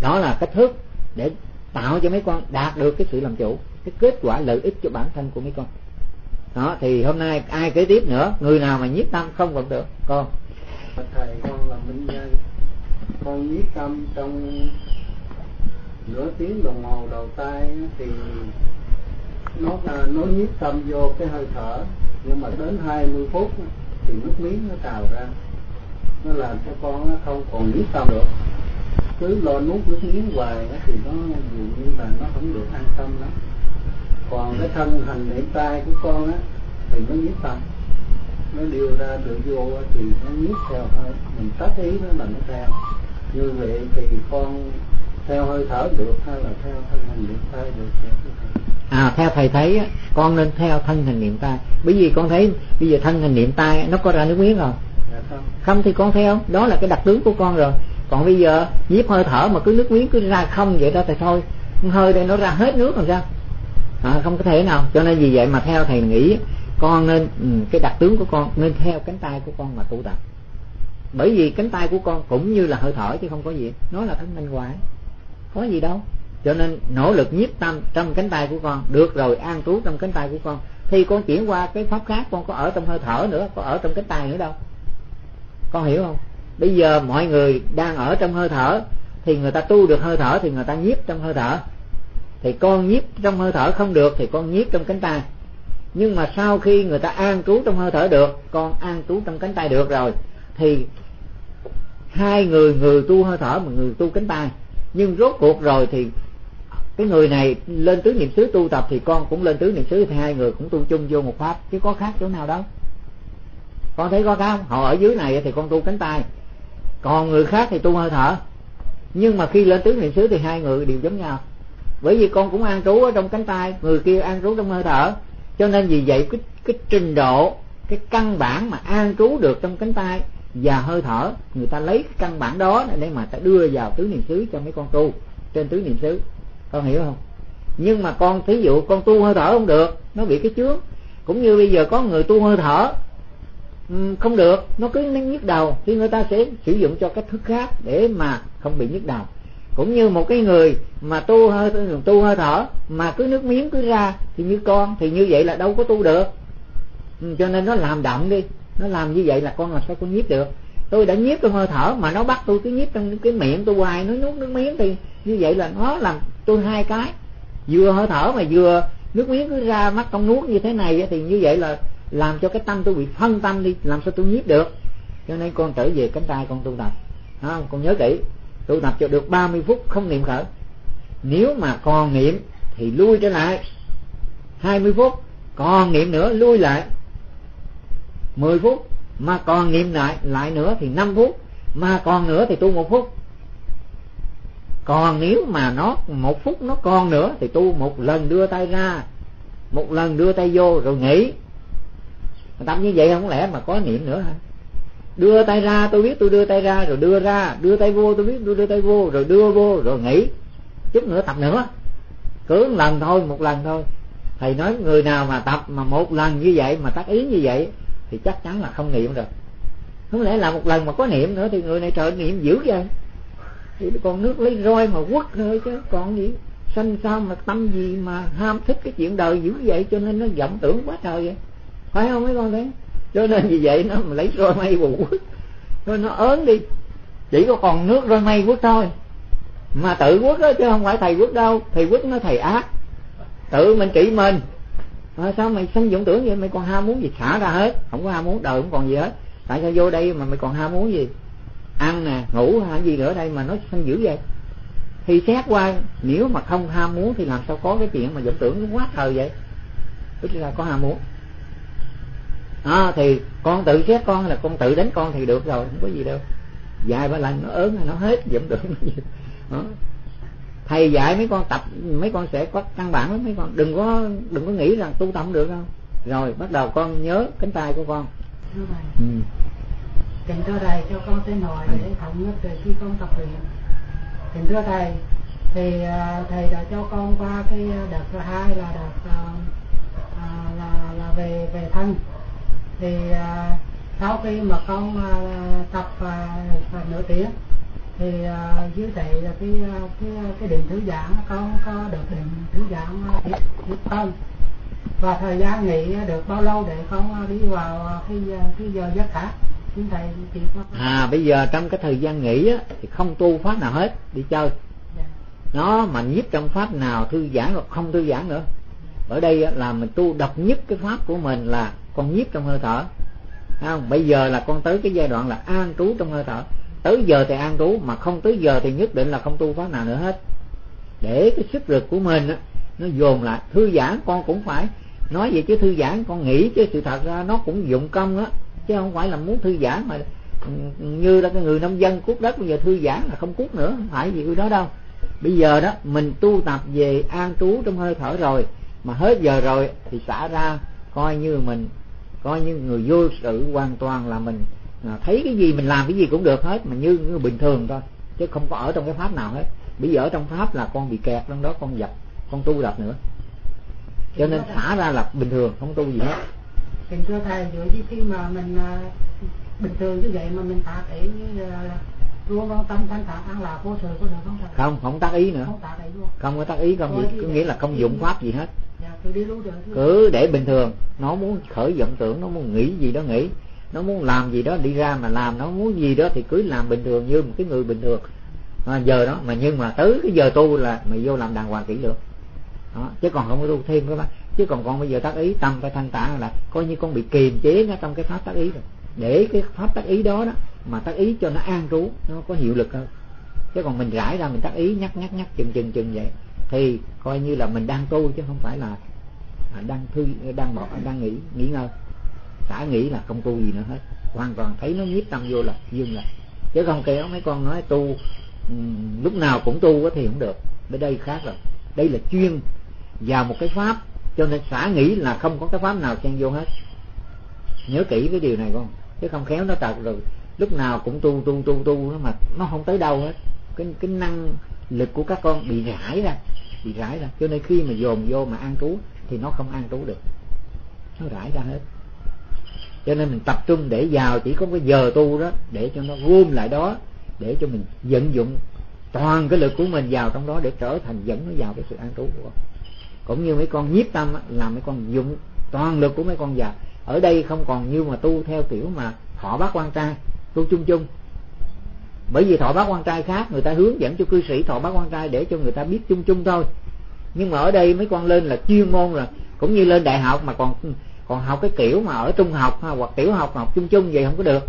Đó là cách thức để tạo cho mấy con đạt được cái sự làm chủ, cái kết quả lợi ích cho bản thân của mấy con. Đó thì hôm nay ai kế tiếp nữa, người nào mà nhiếp tâm không còn được. Con thầy con là Minh Nhân, con nhiếp tâm trong nửa tiếng đồng hồ đầu tay thì nó nhiếp tâm vô cái hơi thở, nhưng mà đến 20 phút thì nước miếng nó trào ra, nó làm cho con nó không còn nhiếp tâm được, cứ lo nuốt nước miếng hoài thì nó dường như là nó không được an tâm lắm. Còn cái thân hành niệm tay của con á thì nó nhiếp tâm, nó điều ra điều vô thì nó nhiếp theo hơi, mình tắt ý nó là nó theo. Như vậy thì con theo hơi thở được hay là theo thân hành niệm tay được? Theo thầy thấy con nên theo thân hành niệm tay, bởi vì con thấy bây giờ thân hành niệm tay nó có ra nước miếng không? Không thì con theo, đó là cái đặc tướng của con rồi. Còn bây giờ nhiếp hơi thở mà cứ nước miếng cứ ra không vậy đó thì thôi, hơi đây nó ra hết nước làm sao? Không có thể nào. Cho nên vì vậy mà theo thầy nghĩ con nên cái đặc tướng của con nên theo cánh tay của con mà tu tập, bởi vì cánh tay của con cũng như là hơi thở chứ không có gì, nó là thân minh hoại, có gì đâu. Cho nên nỗ lực nhiếp tâm trong cánh tay của con, được rồi an trú trong cánh tay của con, thì con chuyển qua cái pháp khác, con có ở trong hơi thở nữa, có ở trong cánh tay nữa đâu. Con hiểu không? Bây giờ mọi người đang ở trong hơi thở thì người ta tu được hơi thở thì người ta nhiếp trong hơi thở, thì con nhiếp trong hơi thở không được thì con nhiếp trong cánh tay. Nhưng mà sau khi người ta an trú trong hơi thở được, con an trú trong cánh tay được rồi, thì hai người tu hơi thở mà người tu cánh tay. Nhưng rốt cuộc rồi thì cái người này lên tứ niệm xứ tu tập thì con cũng lên tứ niệm xứ, thì hai người cũng tu chung vô một pháp, chứ có khác chỗ nào đâu. Con thấy có khác không? Họ ở dưới này thì con tu cánh tay, còn người khác thì tu hơi thở. Nhưng mà khi lên tứ niệm xứ thì hai người đều giống nhau, bởi vì con cũng an trú ở trong cánh tay, người kia an trú trong hơi thở. Cho nên vì vậy cái trình độ, cái căn bản mà an trú được trong cánh tay và hơi thở, người ta lấy cái căn bản đó để mà ta đưa vào tứ niệm xứ cho mấy con tu trên tứ niệm xứ. Con hiểu không? Nhưng mà con thí dụ con tu hơi thở không được, nó bị cái chướng. Cũng như bây giờ có người tu hơi thở không được, nó cứ nhức đầu, thì người ta sẽ sử dụng cho cách thức khác để mà không bị nhức đầu. Cũng như một cái người mà tu hơi thở mà cứ nước miếng cứ ra thì như con, thì như vậy là đâu có tu được. Cho nên nó làm động đi, nó làm như vậy là con làm sao con nhiếp được. Tôi đã nhiếp trong hơi thở mà nó bắt tôi cứ nhiếp trong cái miệng tôi hoài, nó nuốt nước miếng, thì như vậy là nó làm tôi hai cái, vừa hơi thở mà vừa nước miếng cứ ra mắt con nuốt như thế này, thì như vậy là làm cho cái tâm tôi bị phân tâm đi, làm sao tôi nhiếp được. Cho nên con trở về cánh tay con tu tập, không? Con nhớ kỹ, tu tập cho được 30 phút không niệm khởi. Nếu mà còn niệm thì lui trở lại 20 phút, còn niệm nữa lui lại 10 phút, mà còn niệm lại nữa thì 5 phút, mà còn nữa thì tu 1 phút. Còn nếu mà nó 1 phút nó còn nữa thì tu 1 lần đưa tay ra, 1 lần đưa tay vô rồi nghỉ. Tập như vậy không lẽ mà có niệm nữa hả? Đưa tay ra tôi biết tôi đưa tay ra rồi đưa ra, đưa tay vô tôi biết tôi đưa tay vô rồi đưa vô rồi nghỉ. Chút nữa tập nữa, cứ 1 lần thôi, 1 lần thôi. Thầy nói người nào mà tập mà 1 lần như vậy mà tác ý như vậy thì chắc chắn là không niệm rồi. Không lẽ là 1 lần mà có niệm nữa thì người này trời niệm dữ vậy, thì còn nước lấy roi mà quất thôi chứ còn gì. Sanh sao mà tâm gì mà ham thích cái chuyện đời dữ vậy, cho nên nó vọng tưởng quá trời vậy, phải không mấy con thấy? Cho nên vì vậy nó mà lấy roi mây bù quất, rồi nó ớn đi, chỉ có còn nước roi mây quất thôi, mà tự quất đó chứ không phải thầy quất đâu. Thầy quất nó thầy ác, tự mình trị mình. Sao mày sanh vọng tưởng vậy? Mày còn ham muốn gì xả ra hết, không có ham muốn, đời không còn gì hết. Tại sao vô đây mà mày còn ham muốn gì? Ăn nè, ngủ hay gì nữa đây mà nó sanh dữ vậy? Thì xét qua, nếu mà không ham muốn thì làm sao có cái chuyện mà vọng tưởng nó quá thời vậy? Tức là có ham muốn. Thì con tự xét con là con tự đánh con thì được rồi, không có gì đâu. Vài ba lần nó ớn nó hết vọng tưởng nó. Thầy dạy mấy con tập, mấy con sẽ có căn bản lắm. Mấy con đừng có nghĩ rằng tu tập được đâu. Rồi bắt đầu con nhớ cánh tay của con. Kính thưa thầy, cho con xin hỏi để thống nhất từ khi con tập luyện. Kính thưa thầy, thì thầy đã cho con qua cái đợt thứ 2 là đợt là về thân. Thì sau khi mà con tập nửa tiếng thì dưới thầy là cái điện thư giãn, con có được điện thư giãn tiếp không, và thời gian nghỉ được bao lâu để con đi vào cái giờ giấc khác, xin thầy chỉ có. Bây giờ trong cái thời gian nghỉ á, thì không tu pháp nào hết, đi chơi. Nó mà nhiếp trong pháp nào thư giãn hoặc không thư giãn nữa. Ở đây á, là mình tu độc nhất cái pháp của mình là con nhiếp trong hơi thở. Không? Bây giờ là con tới cái giai đoạn là an trú trong hơi thở. Tới giờ thì an trú, mà không tới giờ thì nhất định là không tu pháp nào nữa hết. Để cái sức lực của mình á, nó dồn lại. Thư giãn con cũng phải nói vậy chứ, thư giãn con nghĩ chứ sự thật ra nó cũng dụng công á, chứ không phải là muốn thư giãn mà như là cái người nông dân cuốc đất bây giờ thư giãn là không cuốc nữa, không phải gì đó đâu. Bây giờ đó mình tu tập về an trú trong hơi thở rồi, mà hết giờ rồi thì xả ra, coi như mình coi như người vô sự hoàn toàn, là mình thấy cái gì mình làm cái gì cũng được hết, mà như bình thường thôi, chứ không có ở trong cái pháp nào hết. Bây giờ ở trong pháp là con bị kẹt trong đó, con dập, con tu đập nữa, cho nên xả ra là bình thường, không tu gì hết. Kính thưa thầy, dưới khi mà mình bình thường như vậy mà mình tạ ý luôn con tâm thanh thản an lạc vô sự có được không thầy? Không tác ý nữa, không tác ý luôn, không có tác ý, không gì, có nghĩa là không dụng pháp gì hết. Cứ để bình thường. Nó muốn khởi vọng tưởng, nó muốn nghĩ gì đó nghĩ, nó muốn làm gì đó đi ra mà làm, nó muốn gì đó thì cứ làm bình thường như một cái người bình thường. Giờ đó mà, nhưng mà tới cái giờ tu là mày vô làm đàng hoàng kỹ lưỡng đó, chứ còn không có tu thêm các bác. Chứ còn con bây giờ tác ý, tâm phải thanh tản là coi như con bị kiềm chế nó trong cái pháp tác ý rồi. Để cái pháp tác ý đó mà tác ý cho nó an trú, nó có hiệu lực hơn. Chứ còn mình rải ra mình tác ý nhắc chừng vậy thì coi như là mình đang tu, chứ không phải là đang nghỉ ngơi. Xả nghĩ là không tu gì nữa hết, hoàn toàn thấy nó nhiếp tâm vô là dừng lại. Chứ không kéo mấy con nói tu lúc nào cũng tu thì không được. Bên đây khác rồi, đây là chuyên vào một cái pháp, cho nên xả nghĩ là không có cái pháp nào xen vô hết. Nhớ kỹ cái điều này con, chứ không khéo nó tật rồi lúc nào cũng tu nó mà nó không tới đâu hết. Cái năng lực của các con bị rải ra, cho nên khi mà dồn vô mà an trú thì nó không an trú được, nó rải ra hết. Cho nên mình tập trung để vào chỉ có cái giờ tu đó, để cho nó gom lại đó, để cho mình vận dụng toàn cái lực của mình vào trong đó, để trở thành dẫn nó vào cái sự an trú của con. Cũng như mấy con nhiếp tâm là mấy con dụng toàn lực của mấy con vào. Ở đây không còn như mà tu theo kiểu mà thọ bát quan trai, tu chung. Bởi vì thọ bát quan trai khác, người ta hướng dẫn cho cư sĩ thọ bát quan trai để cho người ta biết chung thôi. Nhưng mà ở đây mấy con lên là chuyên môn rồi, cũng như lên đại học mà còn học cái kiểu mà ở trung học hoặc tiểu học học chung vậy không có được.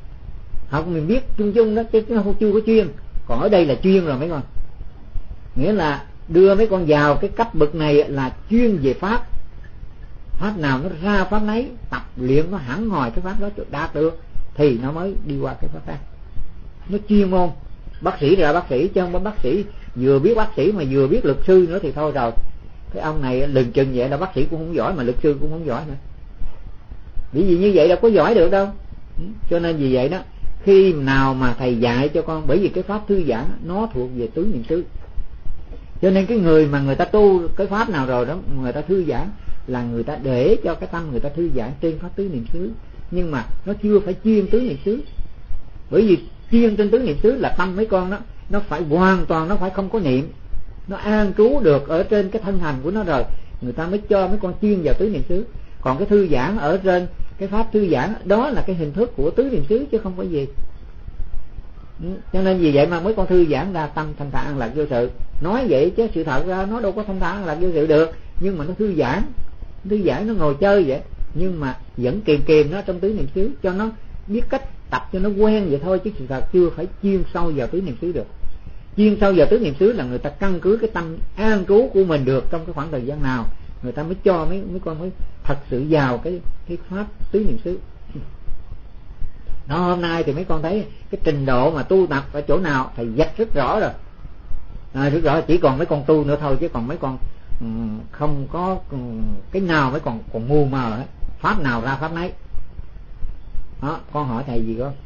Học mình biết chung đó chứ nó chưa có chuyên. Còn ở đây là chuyên rồi mấy con, nghĩa là đưa mấy con vào cái cấp bậc này là chuyên về pháp. Pháp nào nó ra pháp nấy, tập luyện nó hẳn hồi cái pháp đó đạt được thì nó mới đi qua cái pháp khác. Nó chuyên môn, bác sĩ ra bác sĩ, chứ không có bác sĩ vừa biết bác sĩ mà vừa biết luật sư nữa thì thôi rồi. Cái ông này lừng chừng vậy là bác sĩ cũng không giỏi mà luật sư cũng không giỏi nữa. Bởi vì như vậy đâu có giỏi được đâu. Cho nên vì vậy đó, khi nào mà thầy dạy cho con, bởi vì cái pháp thư giãn nó thuộc về tứ niệm xứ, cho nên cái người mà người ta tu cái pháp nào rồi đó, người ta thư giãn là người ta để cho cái tâm người ta thư giãn trên pháp tứ niệm xứ, nhưng mà nó chưa phải chuyên tứ niệm xứ. Bởi vì chuyên trên tứ niệm xứ là tâm mấy con đó nó phải hoàn toàn, nó phải không có niệm, nó an trú được ở trên cái thân hành của nó rồi, người ta mới cho mấy con chuyên vào tứ niệm xứ. Còn cái thư giãn ở trên cái pháp thư giãn đó là cái hình thức của tứ niệm xứ chứ không phải gì. Cho nên vì vậy mà mấy con thư giãn ra tâm thanh thản an lạc vô sự. Nói vậy chứ sự thật ra nó đâu có thanh thản an lạc vô sự được, nhưng mà nó thư giãn nó ngồi chơi vậy, nhưng mà vẫn kìm nó trong tứ niệm xứ, cho nó biết cách tập cho nó quen vậy thôi, chứ sự thật chưa phải chuyên sâu vào tứ niệm xứ được. Chuyên sâu vào tứ niệm xứ là người ta căn cứ cái tâm an trú của mình được trong cái khoảng thời gian nào, người ta mới cho mấy con mới thật sự vào cái pháp tứ niệm xứ. Đó, hôm nay thì mấy con thấy cái trình độ mà tu tập ở chỗ nào thầy dạch rất rõ rồi. Rất rõ, chỉ còn mấy con tu nữa thôi, chứ còn mấy con không có cái nào mấy con còn mù mờ hết, pháp nào ra pháp nấy. Đó, con hỏi thầy gì con?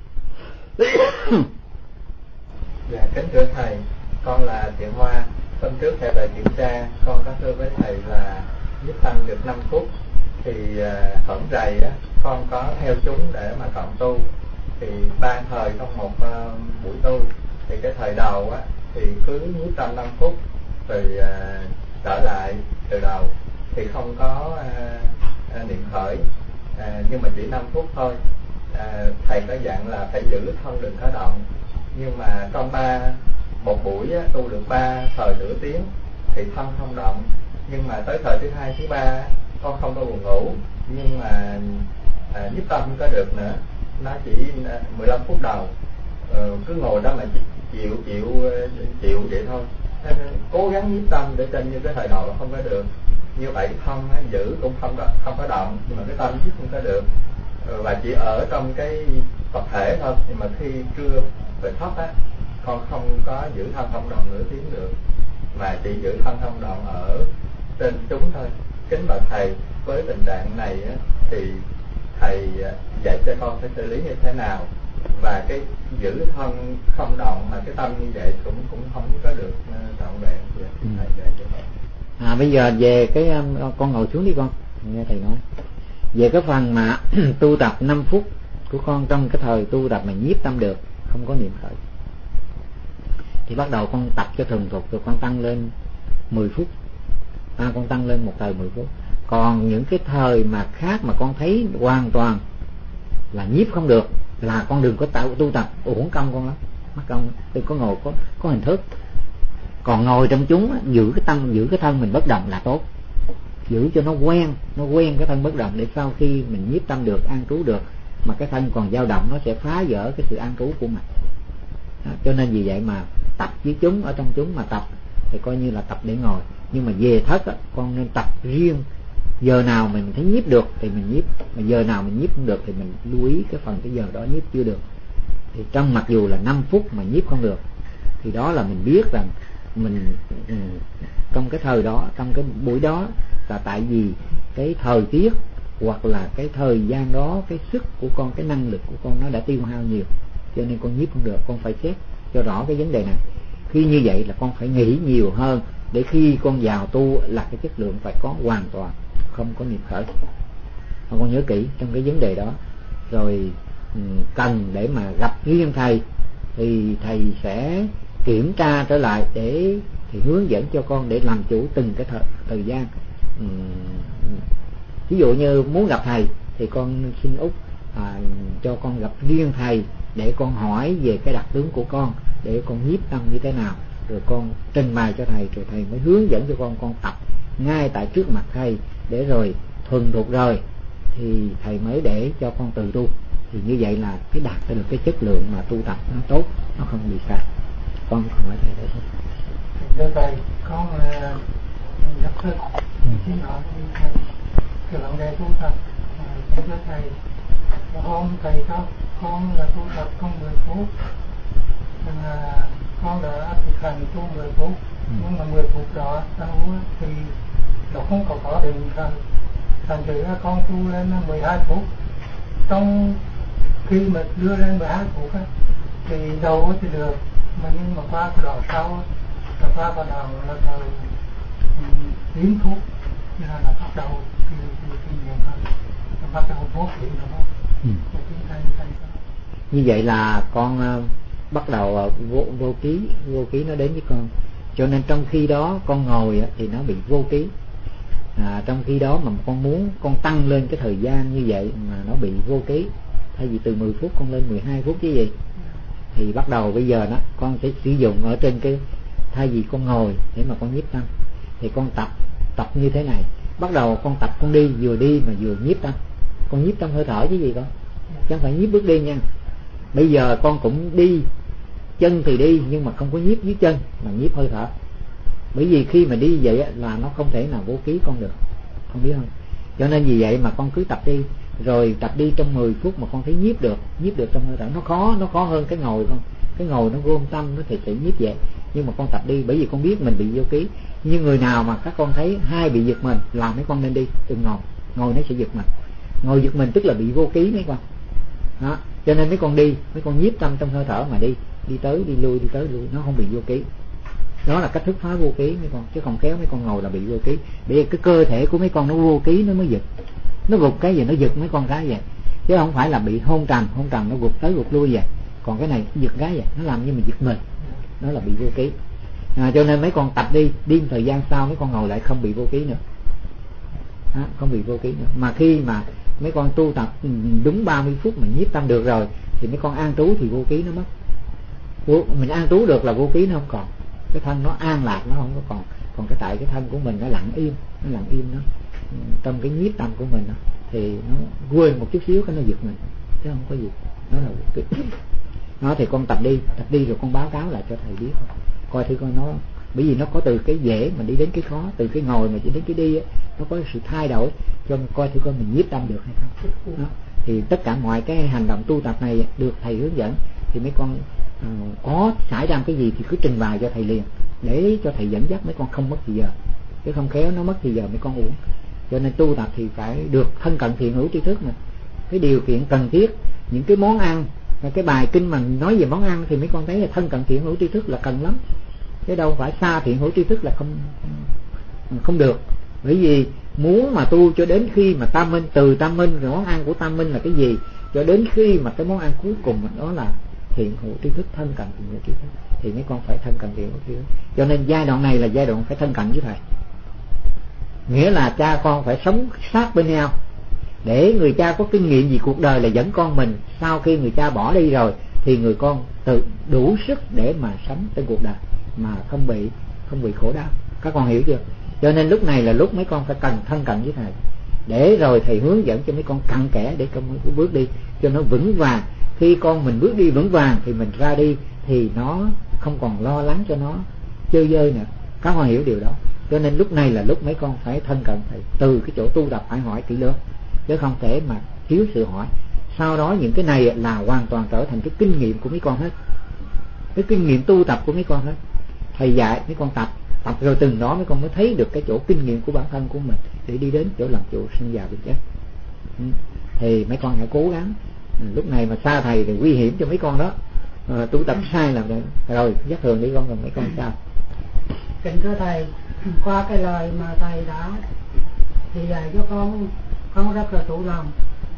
Dạ, kính thưa thầy, con là Thiện Hoa. Hôm trước thầy về kiểm tra, con có thưa với thầy là nhiếp tâm được 5 phút. Thì hổm rày á, con có theo chúng để mà cộng tu. Thì 3 thời trong một buổi tu. Thì cái thời đầu á thì cứ nhiếp tâm 5 phút rồi trở lại từ đầu, thì không có niệm khởi, nhưng mà chỉ 5 phút thôi. Thầy có dặn là phải giữ thân đừng có động, nhưng mà trong một buổi á, tu được 3 thời nửa tiếng thì thân không động, nhưng mà tới thời thứ 2, thứ 3 con không có buồn ngủ, nhưng mà nhiếp tâm không có được nữa, nó chỉ 15 phút đầu cứ ngồi đó mà chịu vậy thôi. Nên cố gắng nhiếp tâm để trên như cái thời đầu nó không có được, như vậy thân giữ cũng không có động, nhưng mà cái tâm nhiếp không có được, và chỉ ở trong cái tập thể thôi. Nhưng mà khi trưa về thấp á, con không có giữ thân không động nửa tiếng được, mà chỉ giữ thân không động ở trên chúng thôi. Kính bạch thầy, với tình trạng này á, thì thầy dạy cho con phải xử lý như thế nào, và cái giữ thân không động mà cái tâm như vậy cũng không có được trọn vẹn. Thầy dạy cho con. Bây giờ về cái con ngồi xuống đi con, nghe thầy nói về cái phần mà tu tập 5 phút của con trong cái thời tu tập mà nhiếp tâm được, không có niệm khởi, thì bắt đầu con tập cho thuần thục, rồi con tăng lên 10 phút. Con tăng lên một thời 10 phút. Còn những cái thời mà khác mà con thấy hoàn toàn là nhiếp không được là con đừng có tu tập, uổng công con lắm, mất công. Đừng có ngồi có hình thức. Còn ngồi trong chúng, giữ cái tâm, giữ cái thân mình bất động là tốt, giữ cho nó quen cái thân bất động, để sau khi mình nhiếp tâm được, an trú được, mà cái thân còn dao động, nó sẽ phá vỡ cái sự an trú của mình. Cho nên vì vậy mà tập với chúng, ở trong chúng mà tập thì coi như là tập để ngồi. Nhưng mà về thất á, con nên tập riêng. Giờ nào mình thấy nhiếp được thì mình nhiếp, mà giờ nào mình nhiếp không được thì mình lưu ý cái phần cái giờ đó nhiếp chưa được. Thì trong mặc dù là 5 phút mà nhiếp không được, thì đó là mình biết rằng mình trong cái thời đó, trong cái buổi đó, là tại vì cái thời tiết hoặc là cái thời gian đó, cái sức của con, cái năng lực của con nó đã tiêu hao nhiều, cho nên con nhiếp không được. Con phải xét cho rõ cái vấn đề này. Khi như vậy là con phải nghĩ nhiều hơn, để khi con vào tu là cái chất lượng phải có hoàn toàn, không có niệm khởi. Con nhớ kỹ trong cái vấn đề đó. Rồi cần để mà gặp riêng thầy thì thầy sẽ kiểm tra trở lại, để thì hướng dẫn cho con để làm chủ từng cái thời gian. Ví dụ như muốn gặp thầy thì con xin Út cho con gặp riêng thầy, để con hỏi về cái đặc tướng của con, để con nhiếp tâm như thế nào, rồi con trình bày cho thầy, rồi thầy mới hướng dẫn cho con tập ngay tại trước mặt thầy, để rồi thuần thục rồi thì thầy mới để cho con từ tu. Thì như vậy là cái đạt được cái chất lượng mà tu tập nó tốt, nó không bị sai. Con hỏi thầy đấy thôi. Thưa thầy, con gặp thức xin hỏi thầy cái vấn đề tu tập. Thưa thầy, hôm thầy con là tu tập con 10 phút, con đã thực hành tu 10 phút, nhưng mà 10 phút đó thì nó không có định thần, thành thử ra con tu lên 12 phút. Trong khi mà đưa lên 12 phút thì đầu thì được, mà nhưng mà qua cái đoạn sau, qua cái đoạn là từ 9 phút là bắt đầu thì nhiều hơn, bắt đầu vô kỹ nữa. Như vậy là con bắt đầu vô ký nó đến với con. Cho nên trong khi đó con ngồi thì nó bị vô ký. Trong khi đó mà con muốn con tăng lên cái thời gian như vậy mà nó bị vô ký. Thay vì từ 10 phút con lên 12 phút chứ gì, thì bắt đầu bây giờ đó con sẽ sử dụng ở trên cái, thay vì con ngồi để mà con nhiếp tâm, thì con tập như thế này. Bắt đầu con tập, con vừa đi mà vừa nhiếp tâm. Con nhiếp tâm hơi thở chứ gì con, chứ không phải nhiếp bước đi nha. Bây giờ con cũng đi, chân thì đi nhưng mà không có nhiếp dưới chân, mà nhiếp hơi thở. Bởi vì khi mà đi vậy là nó không thể nào vô ký con được, không biết không. Cho nên vì vậy mà con cứ tập đi, rồi tập đi trong 10 phút mà con thấy nhiếp được trong hơi thở. Nó khó hơn cái ngồi con. Cái ngồi nó gom tâm, nó thì nhiếp vậy. Nhưng mà con tập đi, bởi vì con biết mình bị vô ký. Nhưng người nào mà các con thấy hay bị giật mình là mấy con nên đi, đừng ngồi nó sẽ giật mình. Ngồi giật mình tức là bị vô ký mấy con đó. Cho nên mấy con đi, mấy con nhiếp tâm trong hơi thở mà đi tới đi lui, nó không bị vô ký. Đó là cách thức phá vô ký mấy con. Chứ không kéo mấy con ngồi là bị vô ký. Bởi vì cái cơ thể của mấy con nó vô ký nó mới giật. Nó gục cái gì nó giật mấy con cái vậy, chứ không phải là bị hôn trầm nó gục tới gục lui vậy. Còn cái này giật cái vậy, nó làm như mình giật mình. đó là bị vô ký. Cho nên mấy con tập đi thời gian sau mấy con ngồi lại không bị vô ký nữa, không bị vô ký nữa. Mà khi mà mấy con tu tập đúng 30 phút mà nhiếp tâm được rồi thì mấy con an trú thì vô ký nó mất. Mình an trú được là vô ký nó không còn, cái thân nó an lạc, nó không có còn cái tại cái thân của mình nó lặng im nó trong cái nhiếp tâm của mình đó, thì nó quên một chút xíu cái nó giật mình chứ không có gì. Đó là vô ký. Nó thì con tập đi rồi con báo cáo lại cho thầy biết, coi thử coi nó, bởi vì nó có từ cái dễ mà đi đến cái khó, từ cái ngồi mà đến cái đi ấy, nó có sự thay đổi, cho nên coi thử coi mình nhiếp tâm được hay không. Đó. Thì tất cả mọi cái hành động tu tập này được thầy hướng dẫn, thì mấy con có xảy ra cái gì thì cứ trình bày cho thầy liền, để cho thầy dẫn dắt mấy con không mất thì giờ, chứ không khéo nó mất thì giờ mấy con uổng. Cho nên tu tập thì phải được thân cận thiện hữu tri thức mà. Cái điều kiện cần thiết, những cái món ăn, cái bài kinh mà nói về món ăn thì mấy con thấy là thân cận thiện hữu tri thức là cần lắm, chứ đâu phải xa thiện hữu tri thức là không được. Bởi vì muốn mà tu cho đến khi mà tam minh, từ tam minh rồi món ăn của tam minh là cái gì, cho đến khi mà cái món ăn cuối cùng đó là thiện hữu tri thức, thân cận thiện hữu tri thức, thì mấy con phải thân cận thiện hữu tri thức. Cho nên giai đoạn này là giai đoạn phải thân cận với thầy, nghĩa là cha con phải sống sát bên nhau, để người cha có kinh nghiệm gì cuộc đời là dẫn con mình. Sau khi người cha bỏ đi rồi thì người con tự đủ sức để mà sống trên cuộc đời mà không bị khổ đau. Các con hiểu chưa? Cho nên lúc này là lúc mấy con phải cần thân cận với thầy, để rồi thầy hướng dẫn cho mấy con cặn kẽ để con bước đi cho nó vững vàng. Khi con mình bước đi vững vàng thì mình ra đi thì nó không còn lo lắng cho nó chơi dơi nữa. Các con hiểu điều đó. Cho nên lúc này là lúc mấy con phải thân cận thầy, từ cái chỗ tu tập phải hỏi kỹ lưỡng, chứ không thể mà thiếu sự hỏi. Sau đó những cái này là hoàn toàn trở thành cái kinh nghiệm của mấy con hết, cái kinh nghiệm tu tập của mấy con hết. Thầy dạy mấy con tập rồi từng đó mấy con mới thấy được cái chỗ kinh nghiệm của bản thân của mình để đi đến chỗ làm chủ sinh già bệnh chết. Thì mấy con hãy cố gắng. Lúc này mà xa thầy thì nguy hiểm cho mấy con đó. Tu tập sai là rồi dắt thường đi con, rồi mấy con sao? Kính thưa thầy, qua cái lời mà thầy đã thì dạy cho con rất là chủ lòng,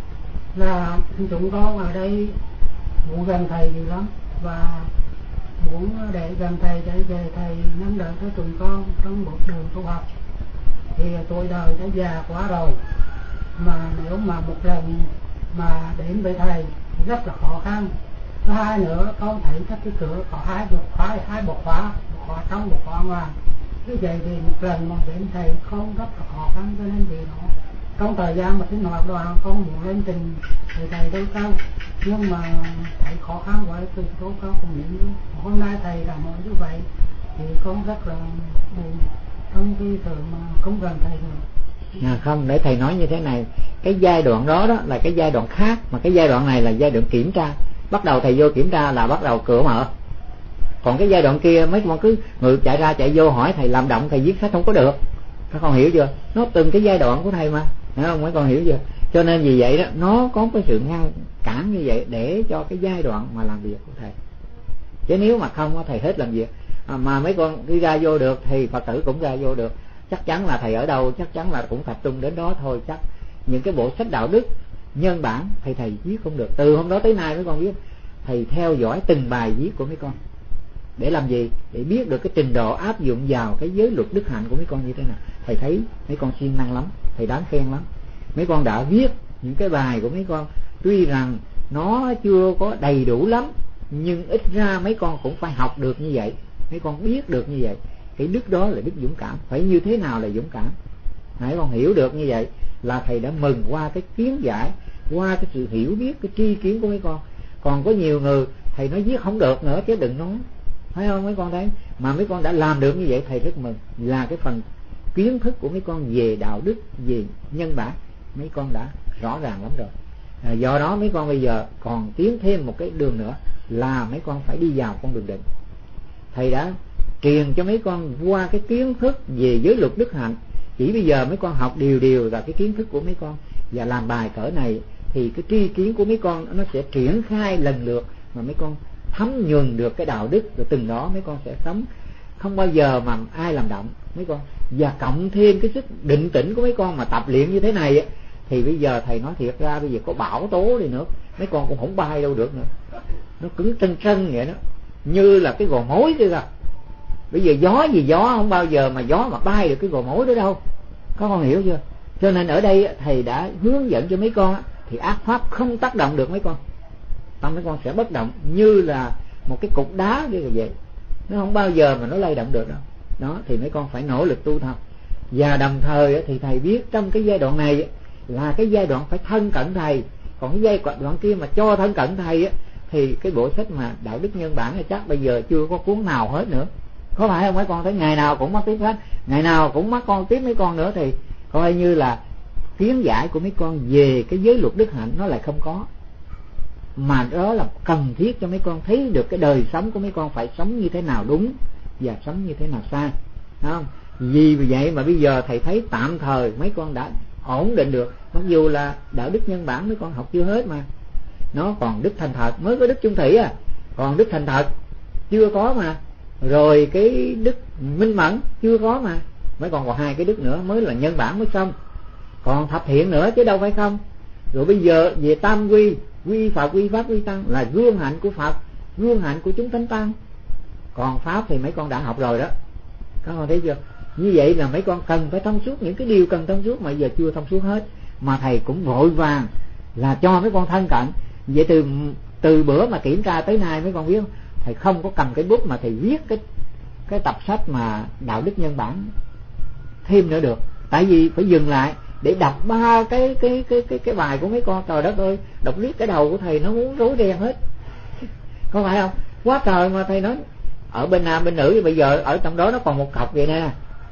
là chúng con ở đây muốn gần thầy nhiều lắm, và muốn để gần thầy để về thầy nâng đỡ cho chúng con trong một đường tu học. Thì tuổi đời đã già quá rồi, mà nếu mà một lần mà đến với thầy thì rất là khó khăn. Thứ hai nữa, con thấy các cái cửa có hai bộ khóa, một khóa trong, một khóa ngoài. Như vậy thì một lần mà đến thầy con rất là khó khăn, cho nên vì nó trong thời gian mà sinh hoạt đoàn con muốn lên trình thì thầy đâu cao, nhưng mà thầy khó khăn quá thì số con cũng những hôm nay thầy đã nói như vậy thì con rất là buồn trong cái sự mà không gần thầy nữa. Không, để thầy nói như thế này, cái giai đoạn đó là cái giai đoạn khác, mà cái giai đoạn này là giai đoạn kiểm tra. Bắt đầu thầy vô kiểm tra là bắt đầu cửa mở. Còn cái giai đoạn kia mấy con cứ ngự chạy ra chạy vô hỏi thầy, làm động thầy viết sách không có được. Các con hiểu chưa? Nó từng cái giai đoạn của thầy mà, hiểu không? Mấy con hiểu chưa? Cho nên vì vậy đó, nó có cái sự ngăn cản như vậy để cho cái giai đoạn mà làm việc của thầy. Chứ nếu mà không thầy hết làm việc, mà mấy con đi ra vô được thì Phật tử cũng ra vô được. Chắc chắn là thầy ở đâu chắc chắn là cũng tập trung đến đó thôi. Chắc những cái bộ sách đạo đức nhân bản thầy viết không được. Từ hôm đó tới nay mấy con biết thầy theo dõi từng bài viết của mấy con. Để làm gì? Để biết được cái trình độ áp dụng vào cái giới luật đức hạnh của mấy con như thế nào. Thầy thấy mấy con siêng năng lắm, thầy đáng khen lắm. Mấy con đã viết những cái bài của mấy con, tuy rằng nó chưa có đầy đủ lắm, nhưng ít ra mấy con cũng phải học được như vậy, mấy con biết được như vậy. Cái đức đó là đức dũng cảm. Phải như thế nào là dũng cảm? Mấy con hiểu được như vậy là thầy đã mừng qua cái kiến giải, qua cái sự hiểu biết, cái tri kiến của mấy con. Còn có nhiều người thầy nói viết không được nữa chứ đừng nói, thấy không mấy con thấy? Mà mấy con đã làm được như vậy thầy rất mừng, là cái phần kiến thức của mấy con về đạo đức, về nhân bản mấy con đã rõ ràng lắm rồi. Do đó mấy con bây giờ còn tiến thêm một cái đường nữa là mấy con phải đi vào con đường định. Thầy đã truyền cho mấy con qua cái kiến thức về giới luật đức hạnh. Chỉ bây giờ mấy con học điều là cái kiến thức của mấy con, và làm bài cỡ này thì cái tri kiến của mấy con nó sẽ triển khai lần lượt, mà mấy con thấm nhuần được cái đạo đức, rồi từng đó mấy con sẽ sống không bao giờ mà ai làm động mấy con. Và cộng thêm cái sức định tĩnh của mấy con mà tập luyện như thế này thì bây giờ thầy nói thiệt ra, bây giờ có bão tố đi nữa mấy con cũng không bay đâu được nữa, nó cứng trân vậy đó. như là cái gò mối kia kìa. Bây giờ gió gì gió, không bao giờ mà gió mà bay được cái gò mối đó đâu. Có con hiểu chưa? Cho nên ở đây thầy đã hướng dẫn cho mấy con thì ác pháp không tác động được mấy con. Tâm mấy con sẽ bất động như là một cái cục đá như vậy, nó không bao giờ mà nó lay động được đâu. Đó thì mấy con phải nỗ lực tu tập. Và đồng thời thì thầy biết trong cái giai đoạn này là cái giai đoạn phải thân cận thầy, còn cái giai đoạn kia mà cho thân cận thầy thì cái bộ sách mà đạo đức nhân bản thì chắc bây giờ chưa có cuốn nào hết nữa. Có phải không mấy con? Thấy ngày nào cũng mắc tiếp hết, ngày nào cũng mắc con tiếp mấy con nữa, thì coi như là kiến giải của mấy con về cái giới luật đức hạnh nó lại không có. Mà đó là cần thiết cho mấy con thấy được cái đời sống của mấy con phải sống như thế nào đúng và sống như thế nào sai, đúng không? Vì vậy mà bây giờ thầy thấy tạm thời mấy con đã ổn định được, mặc dù là đạo đức nhân bản mấy con học chưa hết mà. Nó còn đức thành thật, mới có đức chung thủy còn đức thành thật chưa có mà. Rồi cái đức minh mẫn chưa có mà. Mấy con còn 2 cái đức nữa mới là nhân bản mới xong. Còn thập thiện nữa chứ đâu phải không. Rồi bây giờ về tam quy, quy Phật, quy Pháp, quy Tăng là gương hạnh của Phật, gương hạnh của chúng thánh tăng. Còn Pháp thì mấy con đã học rồi đó. Các con thấy chưa? Như vậy là mấy con cần phải thông suốt những cái điều cần thông suốt mà giờ chưa thông suốt hết. Mà thầy cũng vội vàng là cho mấy con thân cận. Vậy từ bữa mà kiểm tra tới nay mấy con biết không? Thầy không có cầm cái bút mà thầy viết cái tập sách mà đạo đức nhân bản thêm nữa được. Tại vì phải dừng lại để đọc 3 cái bài của mấy con. Trời đất ơi, đọc liếc cái đầu của thầy nó muốn rối ren hết. Có phải không? Quá trời mà thầy nói ở bên nam bên nữ, bây giờ ở trong đó nó còn một cọc vậy nè.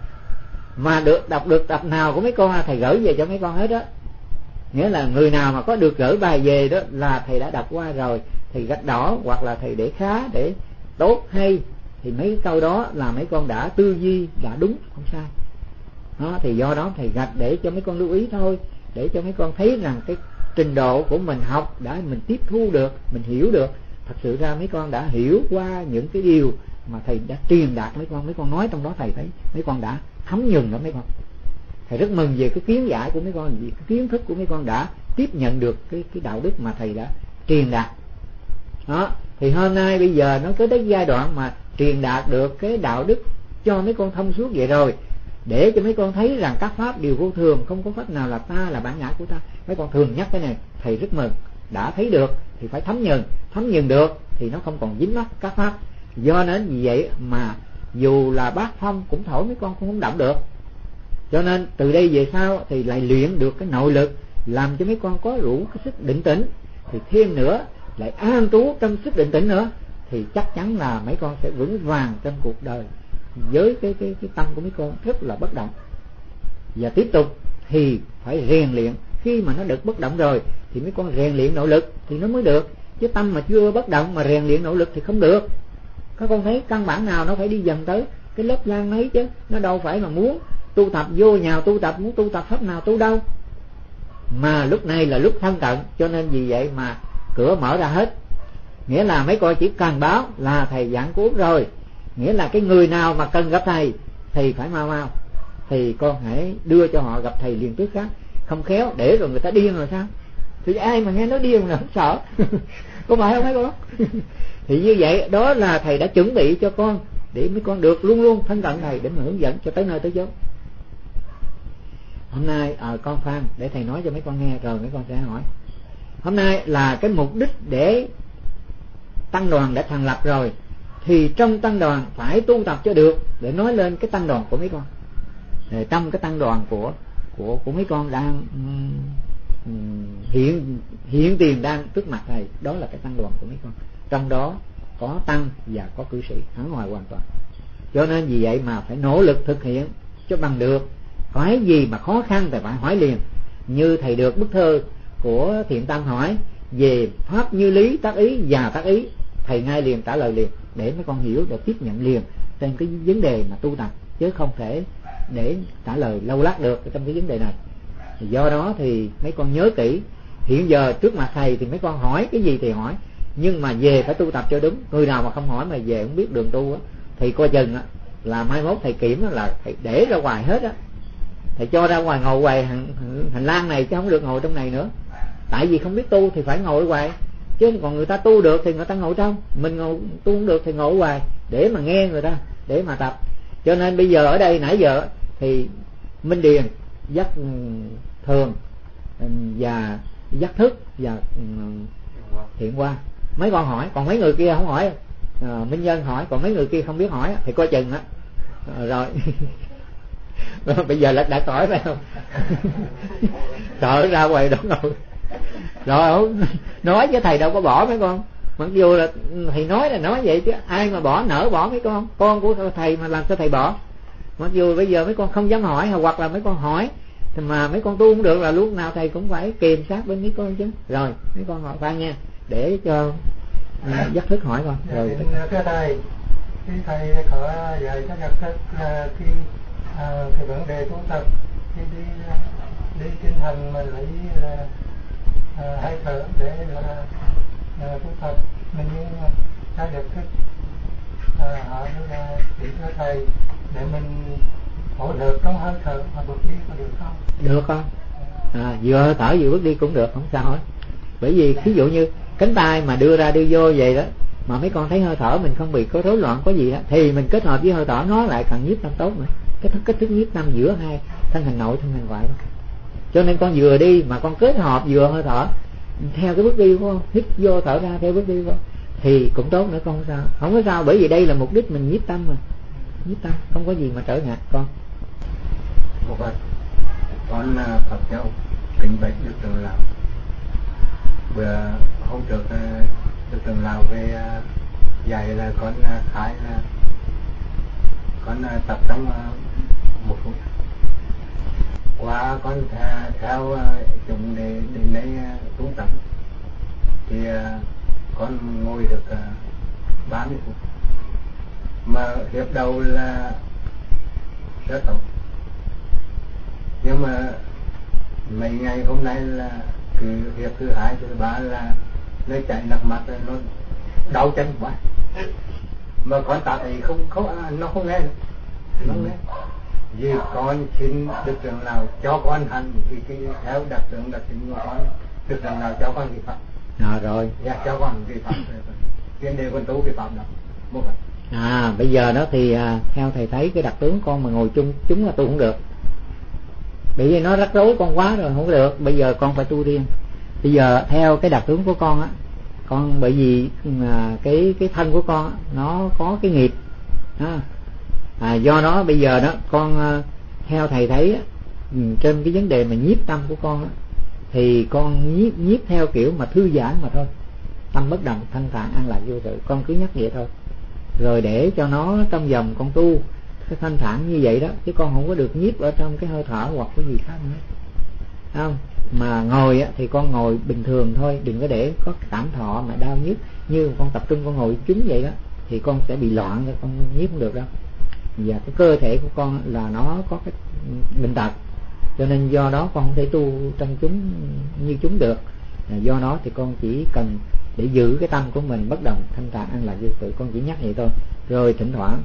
Mà đọc được tập nào của mấy con thầy gửi về cho mấy con hết á. Nghĩa là người nào mà có được gửi bài về đó là thầy đã đọc qua rồi, thầy gạch đỏ hoặc là thầy để khá, để tốt hay, thì mấy câu đó là mấy con đã tư duy đã đúng, không sai. Đó, thì do đó thầy gạch để cho mấy con lưu ý thôi, để cho mấy con thấy rằng cái trình độ của mình học đã mình tiếp thu được, mình hiểu được. Thật sự ra mấy con đã hiểu qua những cái điều mà thầy đã truyền đạt mấy con nói trong đó thầy thấy mấy con đã thấm nhuần đó mấy con. Thầy rất mừng về cái kiến giải của mấy con, về cái kiến thức của mấy con đã tiếp nhận được cái đạo đức mà thầy đã truyền đạt. Đó, thì hôm nay bây giờ nó tới giai đoạn mà truyền đạt được cái đạo đức cho mấy con thông suốt vậy rồi, để cho mấy con thấy rằng các pháp đều vô thường, không có pháp nào là ta, là bản ngã của ta. Mấy con thường nhắc cái này, thầy rất mừng. Đã thấy được thì phải thấm nhuần được thì nó không còn dính mắc các pháp. Do nên vì vậy mà dù là bát phong cũng thổi mấy con cũng không động được. Cho nên từ đây về sau thì lại luyện được cái nội lực, làm cho mấy con có đủ cái sức định tĩnh. Thì thêm nữa lại an trú trong sức định tĩnh nữa, thì chắc chắn là mấy con sẽ vững vàng trong cuộc đời với cái tâm của mấy con rất là bất động. Và tiếp tục thì phải rèn luyện. Khi mà nó được bất động rồi thì mấy con rèn luyện nội lực thì nó mới được. Chứ tâm mà chưa bất động mà rèn luyện nội lực thì không được. Các con thấy căn bản nào nó phải đi dần tới cái lớp lan ấy chứ. Nó đâu phải mà muốn tu tập vô nhào tu tập, muốn tu tập pháp nào tu đâu. Mà lúc này là lúc thân cận, cho nên vì vậy mà cửa mở ra hết. Nghĩa là mấy con chỉ cần báo là thầy giảng cuốn rồi. Nghĩa là cái người nào mà cần gặp thầy thì phải mau thì con hãy đưa cho họ gặp thầy liền tức khác. Không khéo để rồi người ta điên rồi sao? Thì ai mà nghe nói điên là không sợ. Có phải không mấy con? Thì như vậy đó là thầy đã chuẩn bị cho con để mấy con được luôn luôn thân cận thầy, để mà hướng dẫn cho tới nơi tới chốn. Hôm nay con Phan để thầy nói cho mấy con nghe rồi mấy con sẽ hỏi. Hôm nay là cái mục đích để tăng đoàn đã thành lập rồi, thì trong tăng đoàn phải tu tập cho được, để nói lên cái tăng đoàn của mấy con. Trong cái tăng đoàn của mấy con đang hiện tiền đang trước mặt thầy, đó là cái tăng đoàn của mấy con. Trong đó có tăng và có cư sĩ hẳn hoài hoàn toàn. Cho nên vì vậy mà phải nỗ lực thực hiện cho bằng được. Cái gì mà khó khăn thì phải hỏi liền. Như thầy được bức thơ của Thiện Tâm hỏi về pháp như lý, tác ý và tác ý, thầy ngay liền trả lời liền, để mấy con hiểu, để tiếp nhận liền trên cái vấn đề mà tu tập, chứ không thể để trả lời lâu lát được trong cái vấn đề này. Do đó thì mấy con nhớ kỹ. Hiện giờ trước mặt thầy thì mấy con hỏi cái gì thì hỏi, nhưng mà về phải tu tập cho đúng. Người nào mà không hỏi mà về không biết đường tu á, thì coi chừng á là mai mốt thầy kiểm là thầy để ra ngoài hết á. Thầy cho ra ngoài ngồi ngoài hành lang này chứ không được ngồi trong này nữa. Tại vì không biết tu thì phải ngồi ở ngoài. Chứ còn người ta tu được thì người ta ngồi trong, mình tu không được thì ngồi hoài để mà nghe người ta, để mà tập. Cho nên bây giờ ở đây nãy giờ thì Minh Điền dắt Thường và dắt Thức và Thiện Hoa, mấy con hỏi, còn mấy người kia không hỏi. Minh Nhân hỏi, còn mấy người kia không biết hỏi thì coi chừng á. Rồi bây giờ đã khỏi phải không? Sợ ra ngoài đó ngồi rồi nói với thầy đâu có bỏ mấy con, mặc dù là thầy nói là nói vậy chứ ai mà nỡ bỏ mấy con của thầy mà làm sao thầy bỏ. Mặc dù bây giờ mấy con không dám hỏi, hoặc là mấy con hỏi mà mấy con tu không được là lúc nào thầy cũng phải kìm sát bên mấy con chứ. Rồi mấy con hỏi khoan nha, để cho Dắt Thức hỏi con. Rồi thưa thầy, khi thầy có dạy cho Dắt Thức là khi cái vấn đề tu tập, khi đi kinh hành mà lấy hơi thở để là tu tập, mình như cha Dắt Thức hỏi là chỉ thưa thầy để mình hỗ trợ trong hơi thở mà bước đi có được không? Được không? Vừa hơi thở vừa bước đi cũng được, không sao hết. Bởi vì ví dụ như cánh tay mà đưa ra đưa vô vậy đó, mà mấy con thấy hơi thở mình không bị có rối loạn có gì đó, thì mình kết hợp với hơi thở nó lại càng nhiếp tâm tốt nữa. Cái thức nhiếp tâm giữa hai thân hành nội thân hành ngoại đó. Cho nên con vừa đi mà con kết hợp vừa hơi thở theo cái bước đi của con, hít vô thở ra theo bước đi của con thì cũng tốt nữa, con không sao. Không có sao, bởi vì đây là mục đích mình nhiếp tâm mà. Nhiếp tâm không có gì mà trở ngại con. Một vật con Phật giáo kính bạch Đức Trưởng Lão. Bữa hôm trước Đức Trưởng Lão về dạy là con khai là con tập trong 1 phút. Qua con theo chúng để đến đây tu tập thì con ngồi được 30 phút. Mà hiệp đầu là rất tốt, nhưng mà mấy ngày hôm nay là cứ hiệp thứ 2, thứ 3 là nó chạy nặng mặt rồi, nó đau chân quá. Mà con ta thì nó không nghe nữa. Không nghe. Vì con xin Đức Trưởng Lão cho con hành cái theo đặc tính của con, Đức Trưởng Lão cho con cái pháp. Rồi. Dạ, cho con cái pháp. Chuyên đề con tu cái pháp đó. Một vậy. Bây giờ đó thì theo thầy thấy cái đặc tướng con mà ngồi chung chúng là tu không được, bởi vì nó rắc rối con quá rồi, không được. Bây giờ con phải tu riêng. Bây giờ theo cái đặc tướng của con á, con bởi vì cái thân của con á, nó có cái nghiệp do đó bây giờ đó con theo thầy thấy á, trên cái vấn đề mà nhiếp tâm của con á, thì con nhiếp theo kiểu mà thư giãn mà thôi, tâm bất động thanh thản an lạc vô sự, con cứ nhắc vậy thôi. Rồi để cho nó trong vòng con tu cái thanh thản như vậy đó, chứ con không có được nhiếp ở trong cái hơi thở hoặc cái gì khác nữa, không? Mà ngồi á, thì con ngồi bình thường thôi, đừng có để có cảm thọ mà đau nhức. Như con tập trung con ngồi chúng vậy đó thì con sẽ bị loạn rồi, con nhiếp không được đâu. Và cái cơ thể của con là nó có cái bệnh tật, cho nên do đó con không thể tu trong chúng như chúng được. Do đó thì con chỉ cần để giữ cái tâm của mình bất động thanh thản an lạc vô sự, con chỉ nhắc vậy thôi. Rồi thỉnh thoảng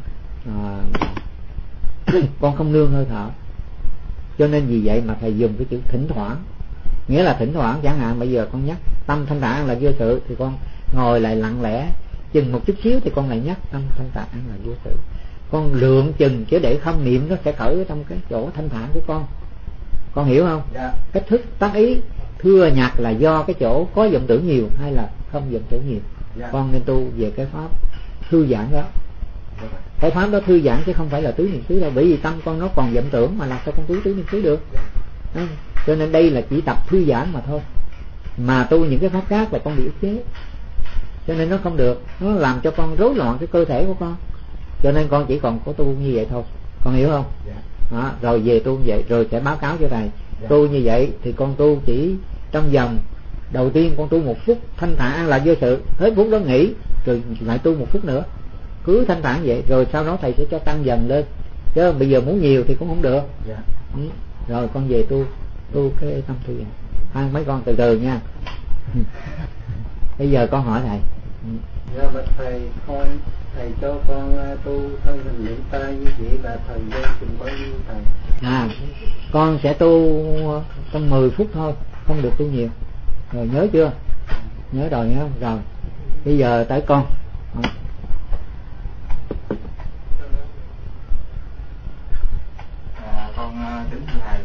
con không nương hơi thở, cho nên vì vậy mà thầy dùng cái chữ thỉnh thoảng. Nghĩa là thỉnh thoảng, chẳng hạn bây giờ con nhắc tâm thanh thản an lạc vô sự thì con ngồi lại lặng lẽ chừng một chút xíu thì con lại nhắc tâm thanh thản an lạc vô sự. Con lượng chừng, chứ để không niệm nó sẽ khởi ở trong cái chỗ thanh thản của con hiểu không? Dạ. Cách thức tác ý thưa nhặt là do cái chỗ có vọng tưởng nhiều hay là không vọng tưởng nhiều. Dạ. Con nên tu về cái pháp thư giãn đó. Dạ. Cái pháp đó thư giãn chứ không phải là tứ niệm xứ đâu, bởi vì tâm con nó còn vọng tưởng mà làm sao con tứ niệm xứ được. Dạ. Cho nên đây là chỉ tập thư giãn mà thôi. Mà tu những cái pháp khác là con bị ức chế, cho nên nó không được, nó làm cho con rối loạn cái cơ thể của con. Cho nên con chỉ còn có tu như vậy thôi, con hiểu không? Đó, rồi về tu như vậy rồi sẽ báo cáo cho thầy. Tu như vậy thì con tu chỉ trong vòng đầu tiên con tu 1 phút thanh thản an lạc vô sự, hết phút đó nghỉ rồi lại tu 1 phút nữa, cứ thanh thản vậy. Rồi sau đó thầy sẽ cho tăng dần lên, chứ bây giờ muốn nhiều thì cũng không được. Rồi con về tu cái tâm tu vậy. Mấy con từ từ nha. Bây giờ con hỏi thầy. Dạ, bạch thầy, thầy cho con tu thân hình niệm tay như vậy là thời gian chừng bao nhiêu thầy? Con sẽ tu trong 10 phút thôi, không được tu nhiều. Rồi nhớ chưa? nhớ rồi nhớ rồi. Bây giờ tới con. Con kính thưa thầy,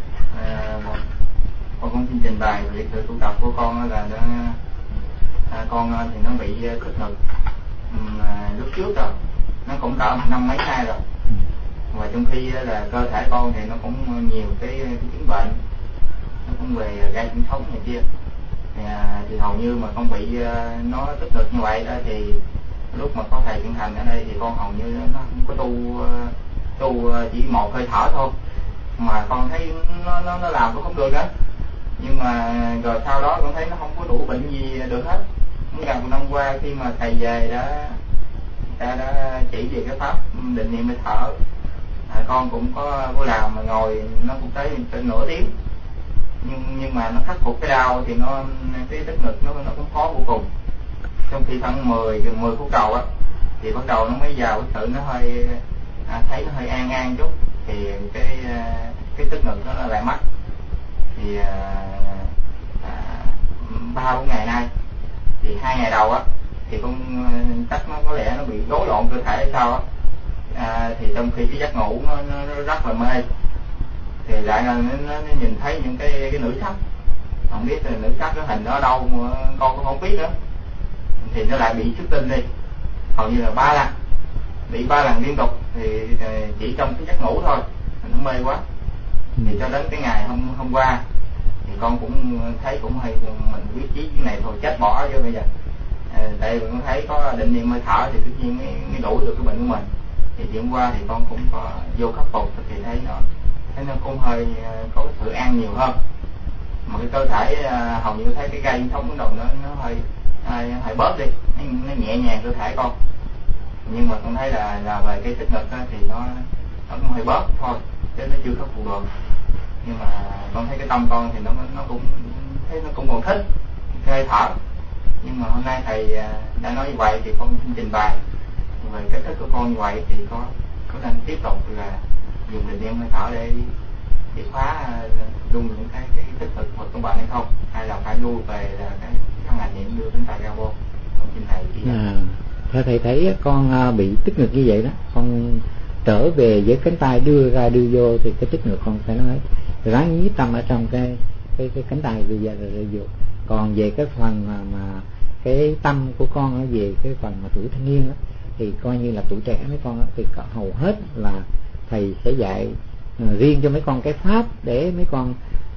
con xin trình bày việc tu tập của con là con thì nó bị tức ngực lúc trước rồi, nó cũng cỡ năm mấy nay rồi, và trong khi là cơ thể con thì nó cũng nhiều cái chứng bệnh, nó cũng về gai xương sống này kia, thì hầu như mà con bị nó tức ngực như vậy đó, thì lúc mà có thầy chân thành ở đây thì con hầu như nó không có tu chỉ một hơi thở thôi, mà con thấy nó làm cũng không được á. Nhưng mà rồi sau đó con thấy nó không có đủ bệnh gì được hết. Gần một năm qua khi mà thầy về đã chỉ về cái pháp định niệm hơi thở, con cũng có làm mà ngồi nó cũng tới nửa tiếng, nhưng mà nó khắc phục cái đau thì cái tức ngực nó cũng khó vô cùng. Trong khi khoảng 10 phút đầu á thì bắt đầu nó mới vào cái sự nó hơi thấy nó hơi an chút, thì cái tức ngực nó lại mất. Thì 3-4 ngày nay thì 2 ngày đầu á thì con chắc nó có lẽ nó bị rối loạn cơ thể hay sao á, thì trong khi cái giấc ngủ nó rất là mê, thì lại là nó nhìn thấy những cái nữ sắc, không biết là nữ sắc cái hình đó ở đâu mà con cũng không biết nữa, thì nó lại bị xuất tinh đi, hầu như là 3 lần, bị 3 lần liên tục, thì chỉ trong cái giấc ngủ thôi, nó mê quá. Thì cho đến cái ngày hôm qua thì con cũng thấy cũng hay, mình quyết chí cái này thôi chết bỏ cho bây giờ, tại vì con thấy có định niệm hơi thở thì tự nhiên mới đủ được cái bệnh của mình. Thì hôm qua thì con cũng có vô khắc phục thì thấy nó cũng hơi có sự an nhiều hơn, mà cái cơ thể hầu như thấy cái gai sống đầu nó hơi bớt đi, nó nhẹ nhàng cơ thể con. Nhưng mà con thấy là về cái tức ngực thì nó cũng hơi bớt thôi, chứ nó chưa khắc phục được. Nhưng mà con thấy cái tâm con thì nó cũng thấy nó cũng còn thích cái hơi thở. Nhưng mà hôm nay thầy đã nói như vậy thì con xin trình bày về cách thức của con như vậy, thì có nên tiếp tục là dùng định niệm hơi thở để phá luôn những cái tích cực của bạn hay không, hay là phải lui về là cái thân hành niệm đưa chúng ta ra vô. Con xin thầy chỉ theo thầy thấy con bị tức ngực như vậy đó, con trở về với cánh tay đưa ra đưa vô thì cái tức ngực con phải nói ráng nhiếp tâm ở trong cái cánh tay đưa ra rồi đưa vô. Còn về cái phần mà cái tâm của con về cái phần mà tuổi thanh niên đó, thì coi như là tuổi trẻ mấy con đó, thì hầu hết là thầy sẽ dạy riêng cho mấy con cái pháp để mấy con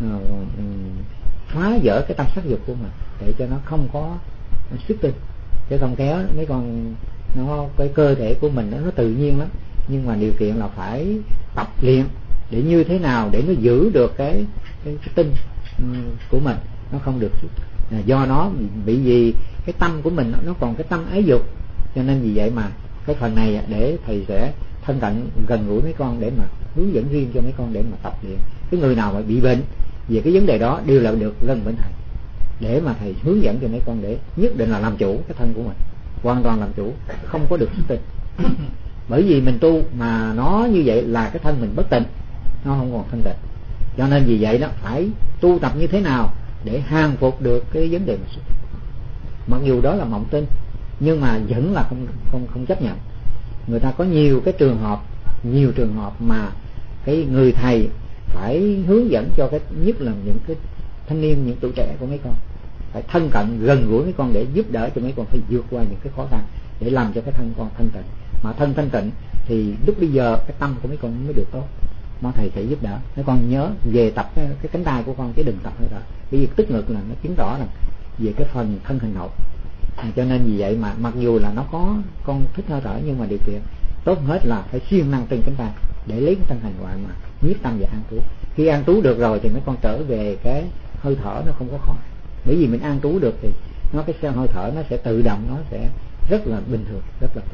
phá vỡ cái tâm sắc dục của mình, để cho nó không có xuất tinh. Chứ không kéo mấy con cái cơ thể của mình nó tự nhiên lắm, nhưng mà điều kiện là phải tập luyện để như thế nào để nó giữ được cái tinh của mình nó không được. Do nó bị vì cái tâm của mình nó còn cái tâm ái dục, cho nên vì vậy mà cái phần này để thầy sẽ thân cận gần gũi mấy con để mà hướng dẫn riêng cho mấy con để mà tập luyện. Cái người nào mà bị bệnh về cái vấn đề đó đều là được lên bên thầy, để mà thầy hướng dẫn cho mấy con để nhất định là làm chủ cái thân của mình, hoàn toàn làm chủ, không có được xuất tinh. Bởi vì mình tu mà nó như vậy là cái thân mình bất tịnh, nó không còn thanh tịnh. Cho nên vì vậy đó phải tu tập như thế nào để hàng phục được cái vấn đề mà xuất tinh. Mặc dù đó là mộng tinh nhưng mà vẫn là không chấp nhận. Người ta có nhiều trường hợp mà cái người thầy phải hướng dẫn cho cái nhất là những cái thanh niên, những tuổi trẻ của mấy con phải thân cận gần gũi mấy con để giúp đỡ cho mấy con phải vượt qua những cái khó khăn để làm cho cái thân con thanh tịnh. Mà thân thanh tịnh thì lúc bây giờ cái tâm của mấy con mới được tốt. Mà thầy sẽ giúp đỡ mấy con nhớ về tập cái cánh tay của con chứ đừng tập hơi thở. Bởi vì tức ngực là nó chứng tỏ rằng về cái phần thân hình hậu. Cho nên vì vậy mà mặc dù là nó có con thích hơi thở, nhưng mà điều kiện tốt hết là phải siêng năng trên cánh tay để lấy cái thân hình ngoài mà nhiếp tâm và an trú. Khi an trú được rồi thì mấy con trở về cái hơi thở nó không có khó. Bởi vì mình an trú được thì cái hơi thở nó sẽ tự động, nó sẽ rất là bình thường, rất là tốt.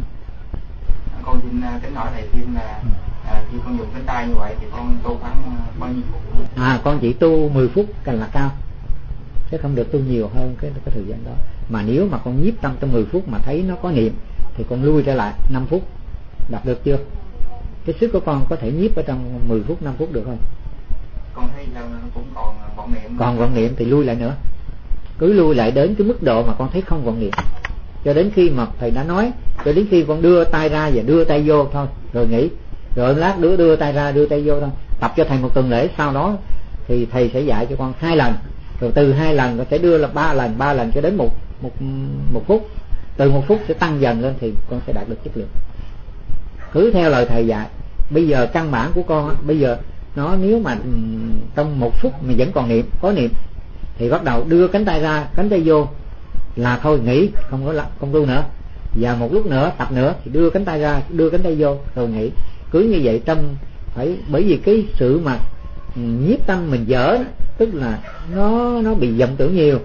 Con xin kính hỏi thầy thêm là khi con dùng cánh tay như vậy thì con tu khoảng bao nhiêu phút? Con chỉ tu 10 phút càng là cao, chứ không được tu nhiều hơn cái thời gian đó. Mà nếu mà con nhiếp tâm trong 10 phút mà thấy nó có niệm thì con lui trở lại 5 phút. Đạt được chưa? Cái sức của con có thể nhiếp ở trong 10 phút 5 phút được không? Con thấy nó cũng còn vọng niệm. Còn vọng niệm thì lui lại nữa. cứ lui lại đến cái mức độ mà con thấy không vọng niệm, cho đến khi mà thầy đã nói, cho đến khi con đưa tay ra và đưa tay vô thôi, rồi nghỉ, rồi lát đưa tay ra đưa tay vô thôi. Tập cho thầy một tuần lễ, sau đó thì thầy sẽ dạy cho con 2 lần, rồi từ 2 lần con sẽ đưa là 3 lần cho đến một phút, từ 1 phút sẽ tăng dần lên thì con sẽ đạt được chất lượng. Cứ theo lời thầy dạy. Bây giờ căn bản của con bây giờ nó nếu mà trong 1 phút mà vẫn còn có niệm thì bắt đầu đưa cánh tay ra cánh tay vô là thôi nghỉ, không tu nữa. Và một lúc nữa tập nữa thì đưa cánh tay ra đưa cánh tay vô rồi nghỉ. Cứ như vậy bởi vì cái sự mà nhiếp tâm mình dở, tức là nó bị vọng tưởng nhiều,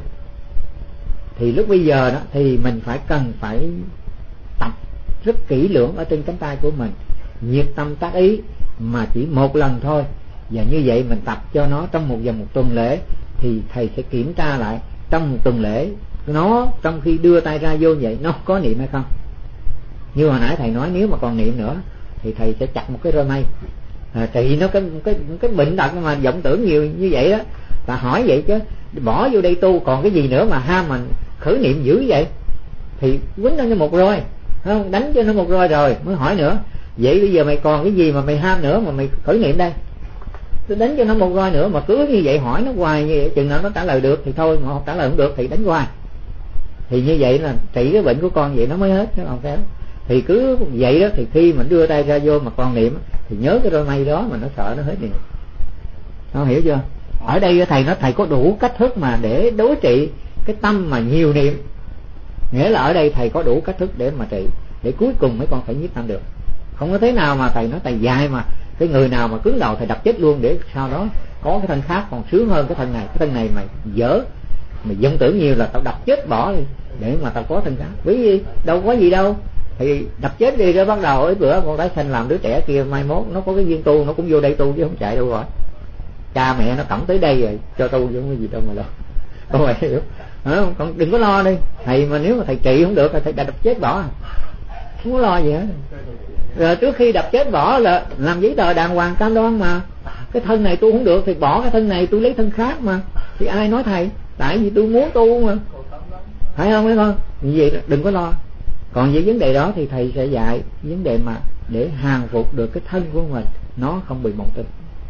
thì lúc bây giờ đó thì mình cần phải tập rất kỹ lưỡng ở trên cánh tay của mình, nhiệt tâm tác ý mà chỉ 1 lần thôi. Và như vậy mình tập cho nó trong một tuần lễ thì thầy sẽ kiểm tra lại trong 1 tuần lễ nó trong khi đưa tay ra vô vậy nó có niệm hay không. Như hồi nãy thầy nói nếu mà còn niệm nữa thì thầy sẽ chặt một cái roi mây trị nó cái bệnh tật mà vọng tưởng nhiều như vậy đó. Và hỏi vậy chứ bỏ vô đây tu còn cái gì nữa mà ham mình khởi niệm dữ vậy, thì quýnh nó một roi, không đánh cho nó một roi rồi mới hỏi nữa. Vậy bây giờ mày còn cái gì mà mày ham nữa mà mày khởi niệm đây? Tôi đánh cho nó một roi nữa mà cứ như vậy hỏi nó hoài như vậy, chừng nào nó trả lời được thì thôi, mà không trả lời không được thì đánh hoài. Thì như vậy là trị cái bệnh của con vậy nó mới hết, chứ còn kéo. Thì cứ vậy đó, thì khi mà đưa tay ra vô mà con niệm thì nhớ cái roi mây đó mà nó sợ nó hết niệm. Con hiểu chưa? Ở đây thầy nói thầy có đủ cách thức mà để đối trị cái tâm mà nhiều niệm. Nghĩa là ở đây thầy có đủ cách thức để mà trị, để cuối cùng mấy con phải nhiếp tâm được. Không có thế nào mà thầy nói thầy dạy mà cái người nào mà cứng đầu thầy đập chết luôn, để sau đó có cái thân khác còn sướng hơn cái thân này mà dở, mà vọng tưởng nhiều là tao đập chết bỏ đi để mà tao có thân khác. Bởi vì đâu có gì đâu, thì đập chết đi rồi bắt đầu ấy bữa con tái sanh làm đứa trẻ kia mai mốt nó có cái duyên tu nó cũng vô đây tu chứ không chạy đâu rồi. Cha mẹ nó cõng tới đây rồi cho tu chứ không có gì đâu mà lo. Con mày hiểu con đừng có lo đi thầy, mà nếu mà thầy trị không được là thầy đập chết bỏ, không có lo gì hết. Rồi trước khi đập chết bỏ là làm giấy tờ đàng hoàng cam đoan mà cái thân này tu không được thì bỏ cái thân này tôi lấy thân khác mà, thì ai nói thầy, tại vì tôi muốn tu mà, phải không? Phải không? Như vậy đừng có lo. Còn với vấn đề đó thì thầy sẽ dạy vấn đề mà để hàng phục được cái thân của mình nó không bị mộng tinh.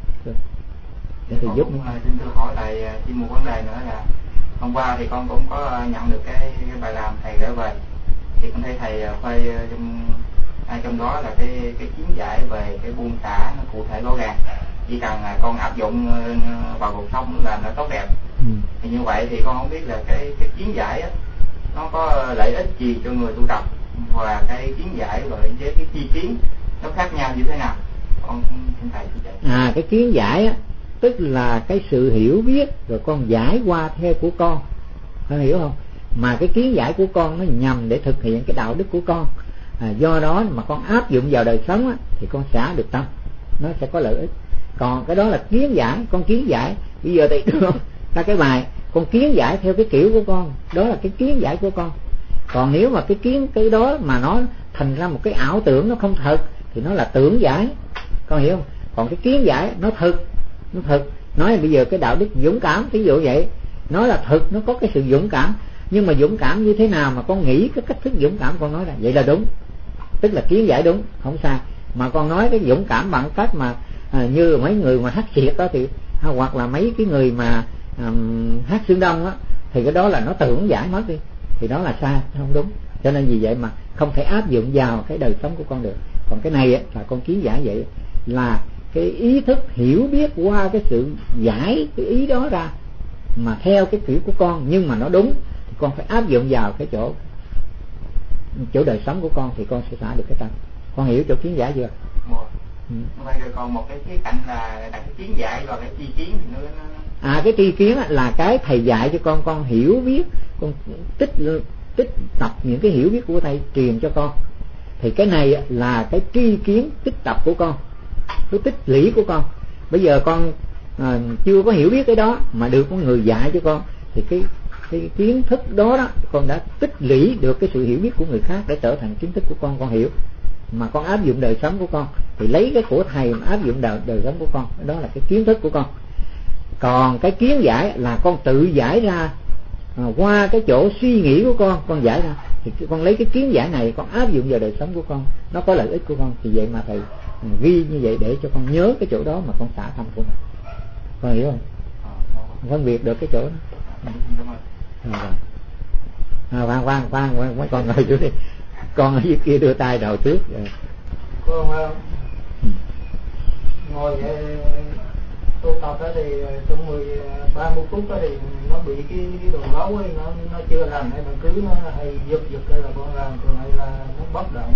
Để thì giúp. Xin tôi hỏi thầy thêm một vấn đề nữa là hôm qua thì con cũng có nhận được cái bài làm thầy gửi về, thì con thấy thầy phơi trong đó là cái kiến giải về cái buông xả nó cụ thể rõ ràng, chỉ cần con áp dụng vào cuộc sống là nó tốt đẹp. Thì như vậy thì con không biết là cái kiến giải á, nó có lợi ích gì cho người tu tập, và cái kiến giải với cái chi kiến nó khác nhau như thế nào? Con xin thầy chỉ dạy. Cái kiến giải á, tức là cái sự hiểu biết rồi con giải qua theo của con, có hiểu không? Mà cái kiến giải của con nó nhằm để thực hiện cái đạo đức của con. Do đó mà con áp dụng vào đời sống á, thì con xả được tâm, nó sẽ có lợi ích. Còn cái đó là kiến giải, con kiến giải bây giờ thì được ra cái bài con kiến giải theo cái kiểu của con, đó là cái kiến giải của con. Còn nếu mà cái đó mà nó thành ra một cái ảo tưởng nó không thật thì nó là tưởng giải, con hiểu không? Còn cái kiến giải nó thực, nói là bây giờ cái đạo đức dũng cảm ví dụ vậy, nó là thực, nó có cái sự dũng cảm, nhưng mà dũng cảm như thế nào mà con nghĩ cái cách thức dũng cảm con nói là vậy là đúng, tức là kiến giải đúng, không sai. Mà con nói cái dũng cảm bằng cách mà như mấy người mà hát xiệt đó thì hoặc là mấy cái người mà hát xương đông á, thì cái đó là nó tưởng giải mất đi, thì đó là sai, không đúng. Cho nên vì vậy mà không thể áp dụng vào cái đời sống của con được. Còn cái này á, là con kiến giải vậy là cái ý thức hiểu biết qua cái sự giải cái ý đó ra mà theo cái kiểu của con, nhưng mà nó đúng thì con phải áp dụng vào cái chỗ đời sống của con thì con sẽ xả được cái tâm. Con hiểu chỗ kiến giải chưa? Vậy rồi còn một cái khía cạnh là cái kiến giải và cái chi kiến thì nó... cái tri kiến là cái thầy dạy cho con hiểu biết, con tích tập những cái hiểu biết của thầy truyền cho con. Thì cái này là cái tri kiến tích tập của con, cái tích lũy của con. Bây giờ con chưa có hiểu biết cái đó mà được có người dạy cho con, thì cái kiến thức đó con đã tích lũy được cái sự hiểu biết của người khác để trở thành kiến thức của con hiểu. Mà con áp dụng đời sống của con thì lấy cái của thầy mà áp dụng đời sống của con, đó là cái kiến thức của con. Còn cái kiến giải là con tự giải ra qua cái chỗ suy nghĩ của con giải ra, thì con lấy cái kiến giải này con áp dụng vào đời sống của con, nó có lợi ích của con. Thì vậy mà thầy ghi như vậy để cho con nhớ cái chỗ đó mà con xả tâm của mình. Con hiểu không? Phân biệt được cái chỗ đó. Khoan mấy con ngồi trước đi. Con ở dưới kia đưa tay đầu trước. Con ngồi tu tập đó thì trong 30 phút đó thì nó bị cái đường lấu ấy, nó chưa làm hay là cứ nó hay giật hay là con làm từ này là nó bất động.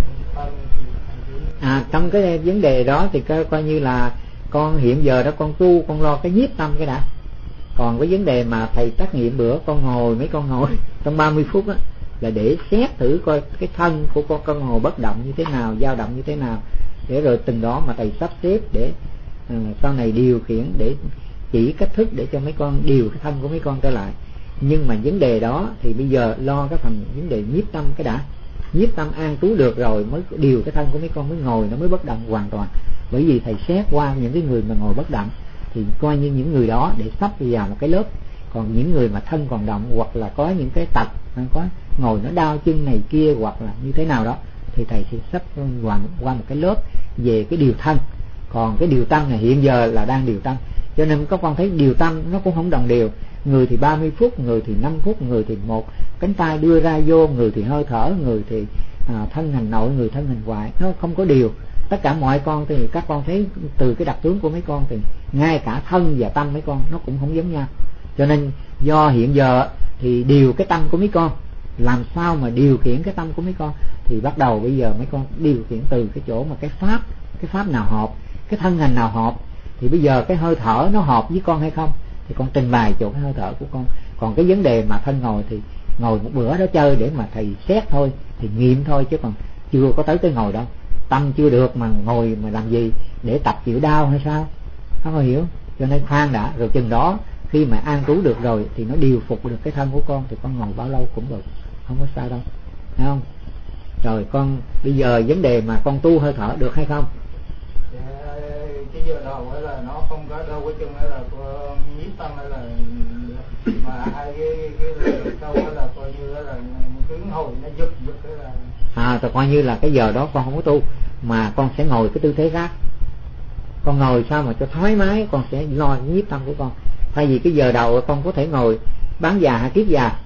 Trong cái vấn đề đó thì coi như là con hiện giờ đó con tu, con lo cái nhiếp tâm cái đã. Còn cái vấn đề mà thầy trắc nghiệm bữa con ngồi, mấy con ngồi trong 30 phút á, là để xét thử coi cái thân của con ngồi bất động như thế nào, dao động như thế nào, để rồi từng đó mà thầy sắp xếp để sau này điều khiển, để chỉ cách thức để cho mấy con điều cái thân của mấy con trở lại. Nhưng mà vấn đề đó thì bây giờ lo cái phần vấn đề nhiếp tâm cái đã. Nhiếp tâm an trú được rồi mới điều cái thân của mấy con mới ngồi, nó mới bất động hoàn toàn. Bởi vì thầy xét qua những cái người mà ngồi bất động thì coi như những người đó để sắp vào một cái lớp. Còn những người mà thân còn động, hoặc là có những cái tật, có ngồi nó đau chân này kia, hoặc là như thế nào đó, thì thầy sẽ sắp qua một cái lớp về cái điều thân. Còn cái điều tâm này hiện giờ là đang điều tâm, cho nên các con thấy điều tâm nó cũng không đồng đều. Người thì 30 phút, người thì 5 phút, người thì một cánh tay đưa ra vô, người thì hơi thở, người thì thân hành nội, người thân hành ngoại, nó không có điều. Tất cả mọi con thì các con thấy từ cái đặc tướng của mấy con thì ngay cả thân và tâm mấy con nó cũng không giống nhau. Cho nên do hiện giờ thì điều cái tâm của mấy con, làm sao mà điều khiển cái tâm của mấy con, thì bắt đầu bây giờ mấy con điều khiển từ cái chỗ mà cái pháp nào hợp, cái thân hành nào hợp. Thì bây giờ cái hơi thở nó hợp với con hay không thì con trình bày chỗ cái hơi thở của con. Còn cái vấn đề mà thân ngồi thì ngồi một bữa đó chơi để mà thầy xét thôi, thì nghiệm thôi, chứ còn chưa có tới ngồi đâu. Tâm chưa được mà ngồi mà làm gì, để tập chịu đau hay sao, không có hiểu. Cho nên khoan đã, rồi chừng đó khi mà an trú được rồi thì nó điều phục được cái thân của con, thì con ngồi bao lâu cũng được, không có sao đâu, thấy không? Rồi con bây giờ vấn đề mà con tu hơi thở được hay không? Cái giờ đầu là nó không có đâu cái chân, hay là nhiếp tâm, hay là mà hai cái câu là coi như là cứ hồi nó giật cái là rồi coi như là cái giờ đó con không có tu, mà con sẽ ngồi cái tư thế khác. Con ngồi sao mà cho thoải mái, con sẽ lo nhiếp tâm của con. Thay vì cái giờ đầu con có thể ngồi bán già hay kiết già,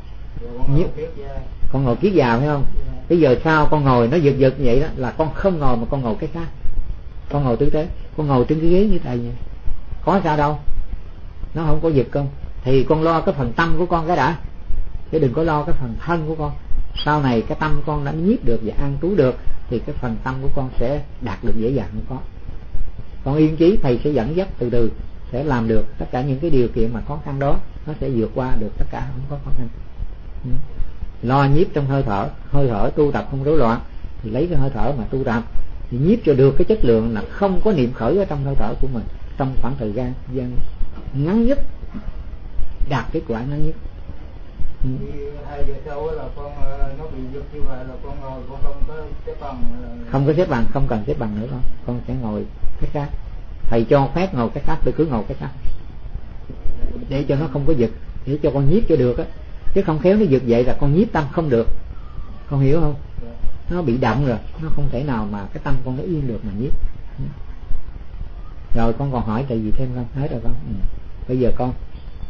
con ngồi kiết già phải không? Cái giờ sau con ngồi nó giật vậy đó, là con không ngồi mà con ngồi cái khác. Con ngồi tư thế, con ngồi trên cái ghế như thầy vậy, có sao đâu, nó không có giật con. Thì con lo cái phần tâm của con cái đã, chứ đừng có lo cái phần thân của con. Sau này cái tâm con đã nhiếp được và an trú được thì cái phần tâm của con sẽ đạt được dễ dàng. Không có, con yên chí, thầy sẽ dẫn dắt từ từ sẽ làm được tất cả những cái điều kiện mà khó khăn đó, nó sẽ vượt qua được tất cả, không có khó khăn. Lo nhiếp trong hơi thở tu tập không rối loạn, thì lấy cái hơi thở mà tu tập thì nhiếp cho được cái chất lượng là không có niệm khởi ở trong hơi thở của mình trong khoảng thời gian ngắn nhất, đạt kết quả ngắn nhất. 2 giờ sau là con nó bị giật như vậy là con ngồi con không có xếp bằng, không có xếp bằng, không cần xếp bằng nữa đâu, con sẽ ngồi cái khác. Thầy cho phép ngồi cái khác, tôi cứ ngồi cái khác để cho nó không có giật, để cho con nhiếp cho được á. Chứ không khéo nó giật vậy là con nhiếp tâm không được, con hiểu không? Nó bị động rồi, nó không thể nào mà cái tâm con nó yên được mà nhiếp. Rồi con còn hỏi thầy gì thêm không? Hết rồi con. Bây giờ con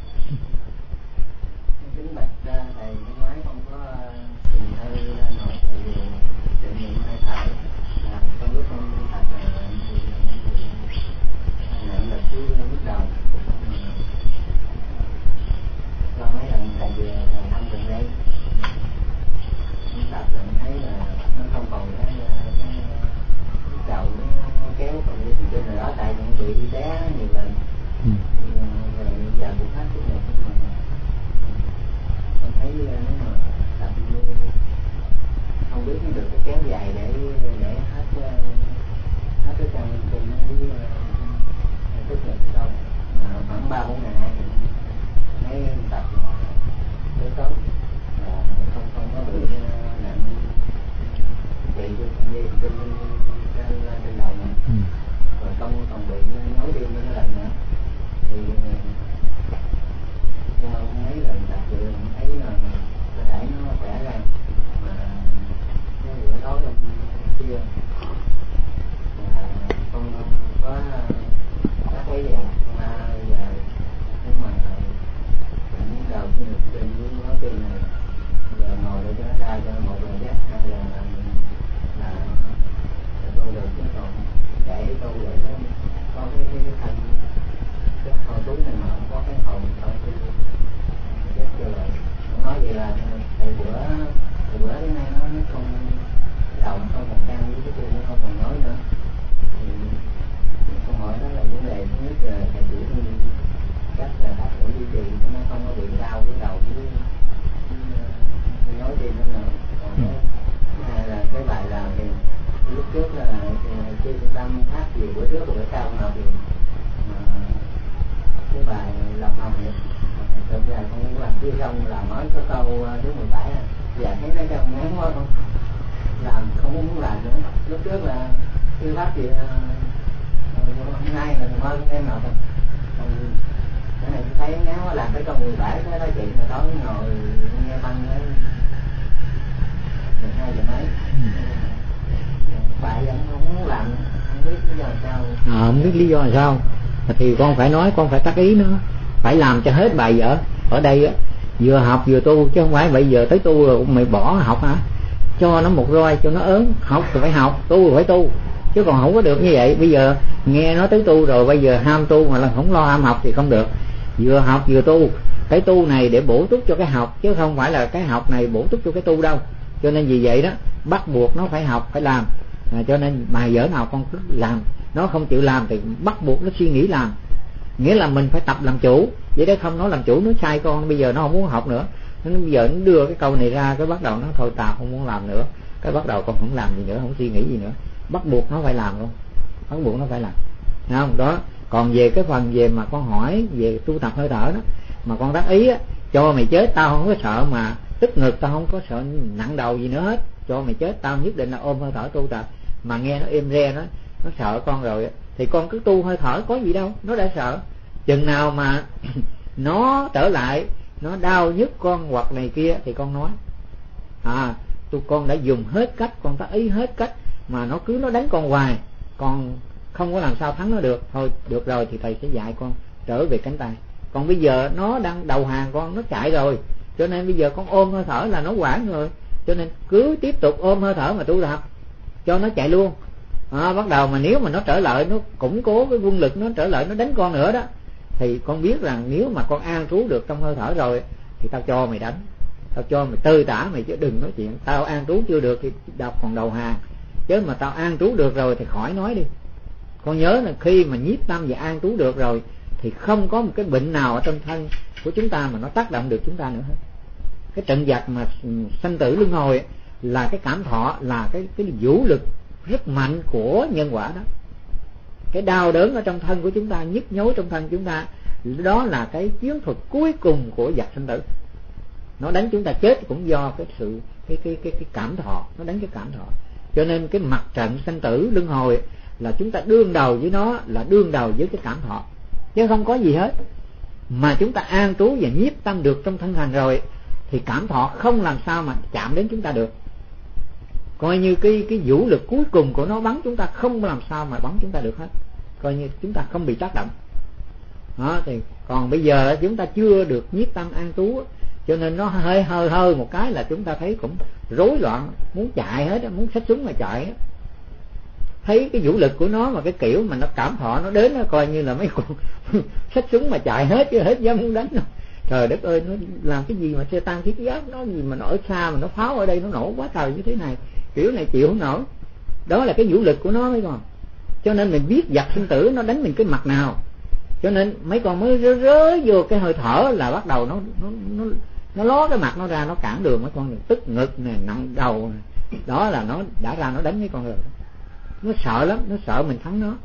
kính bạch thầy, năm ngoái con có tìm hơi nội thầy trải nghiệm hơi thở, trong lúc con tập nhận được cái bước đầu, do mấy lần thầy thăm gần đây tập rồi thấy là nó không còn cái đầu nó kéo còn cái gì trên đó, tại cũng bị té nhiều lần. Rồi giờ cũng hết chút này, nhưng mà con thấy nếu mà tập không biết nó được cái kéo dài để hết cái chân cùng với tức là đâu khoảng 3-4 ngày thấy tập tới tốt, không có bị nặng bị trên đầu nữa. Rồi không còn bị nhói tim nó lần nữa. Thì tu vậy đó, có cái thành cái hồn túi này mà có cái hồn trong cái chết chưa rồi. Nói vậy là thầy bữa đến nay nó không, cái đầu nó không còn căng với cái tôi nó không còn nói nữa. Thì câu hỏi đó là vấn đề thứ nhất là thầy chỉ cách là học để duy trì nó không có bị đau cái đầu với nói gì nữa nữa. Còn cái hai là cái bài làm thì lúc trước là khi trung tâm hát gì bữa trước rồi bữa sau học thì cái bài lòng hồng này thực ra không làm chưa xong là nói có câu thứ 17 giờ thấy nó trong ngắn quá không làm không muốn làm nữa. Lúc trước là chưa phát gì hôm nay là mai em nào thôi. Cái này thấy ngắn quá làm cái câu 17 cái nói chuyện rồi đó ngồi nghe băng ấy 12 giờ mấy bài vẫn không muốn làm, không biết lý do sao. Không biết lý do là sao thì con phải nói, con phải tác ý nó, phải làm cho hết bài vở. Ở đây á, vừa học vừa tu chứ không phải bây giờ tới tu rồi mày bỏ học hả? Cho nó một roi cho nó ớn, học thì phải học, tu thì phải tu, chứ còn không có được như vậy. Bây giờ nghe nói tới tu rồi bây giờ ham tu mà là không lo ham học thì không được. Vừa học vừa tu, cái tu này để bổ túc cho cái học chứ không phải là cái học này bổ túc cho cái tu đâu. Cho nên vì vậy đó bắt buộc nó phải học phải làm. Cho nên bài vở nào con cứ làm, nó không chịu làm thì bắt buộc nó suy nghĩ làm. Nghĩa là mình phải tập làm chủ, vậy đấy không nói làm chủ nó sai con. Bây giờ nó không muốn học nữa, nó bây giờ nó đưa cái câu này ra cái bắt đầu nó thôi tao không muốn làm nữa, cái bắt đầu con không làm gì nữa, không suy nghĩ gì nữa. Bắt buộc nó phải làm luôn, bắt buộc nó phải làm, thấy không? Đó. Còn về cái phần về mà con hỏi về tu tập hơi thở đó mà con đắc ý á, cho mày chết tao không có sợ mà tức ngực, tao không có sợ nặng đầu gì nữa hết. Cho mày chết tao nhất định là ôm hơi thở tu tập. Mà nghe nó êm re nó sợ con rồi thì con cứ tu hơi thở có gì đâu, nó đã sợ. Chừng nào mà nó trở lại nó đau nhức con hoặc này kia thì con nói tụi con đã dùng hết cách, con tác ý hết cách mà nó cứ nó đánh con hoài, con không có làm sao thắng nó được. Thôi được rồi thì thầy sẽ dạy con trở về cánh tay. Còn bây giờ nó đang đầu hàng con, nó chạy rồi, cho nên bây giờ con ôm hơi thở là nó quản rồi. Cho nên cứ tiếp tục ôm hơi thở mà tu tập cho nó chạy luôn. Bắt đầu mà nếu mà nó trở lại, nó củng cố cái quân lực, nó trở lại nó đánh con nữa đó, thì con biết rằng nếu mà con an trú được trong hơi thở rồi thì tao cho mày đánh, tao cho mày tư tả mày, chứ đừng nói chuyện tao an trú chưa được thì đọc còn đầu hàng. Chứ mà tao an trú được rồi thì khỏi nói đi. Con nhớ là khi mà nhiếp tâm và an trú được rồi thì không có một cái bệnh nào ở trong thân của chúng ta mà nó tác động được chúng ta nữa hết. Cái trận vật mà sanh tử luân hồi là cái cảm thọ, là cái vũ lực rất mạnh của nhân quả đó. Cái đau đớn ở trong thân của chúng ta, nhức nhối trong thân chúng ta, đó là cái chiến thuật cuối cùng của vật sanh tử. Nó đánh chúng ta chết cũng do cái sự cái cảm thọ, nó đánh cái cảm thọ. Cho nên cái mặt trận sanh tử luân hồi là chúng ta đương đầu với nó, là đương đầu với cái cảm thọ, chứ không có gì hết. Mà chúng ta an trú và nhiếp tâm được trong thân hành rồi thì cảm thọ không làm sao mà chạm đến chúng ta được. Coi như cái vũ lực cuối cùng của nó bắn chúng ta không làm sao mà bắn chúng ta được hết, coi như chúng ta không bị tác động đó. Thì còn bây giờ chúng ta chưa được nhiếp tâm an trú, cho nên nó hơi một cái là chúng ta thấy cũng rối loạn, muốn chạy hết, muốn xách súng mà chạy. Thấy cái vũ lực của nó mà cái kiểu mà nó cảm thọ nó đến, nó coi như là mấy con xách súng mà chạy hết, chứ hết dám muốn đánh đâu. Trời đất ơi, nó làm cái gì mà xe tăng thiết giáp, nó gì mà nó ở xa mà nó pháo ở đây nó nổ quá trời như thế này, kiểu này chịu không nổi. Đó là cái vũ lực của nó mấy con. Cho nên mình biết vật sinh tử nó đánh mình cái mặt nào, cho nên mấy con mới rớ vô cái hơi thở là bắt đầu nó ló cái mặt nó ra, nó cản đường mấy con, tức ngực nè, nặng đầu nè. Đó là nó đã ra nó đánh mấy con rồi. Nó sợ lắm, nó sợ mình thắng nó.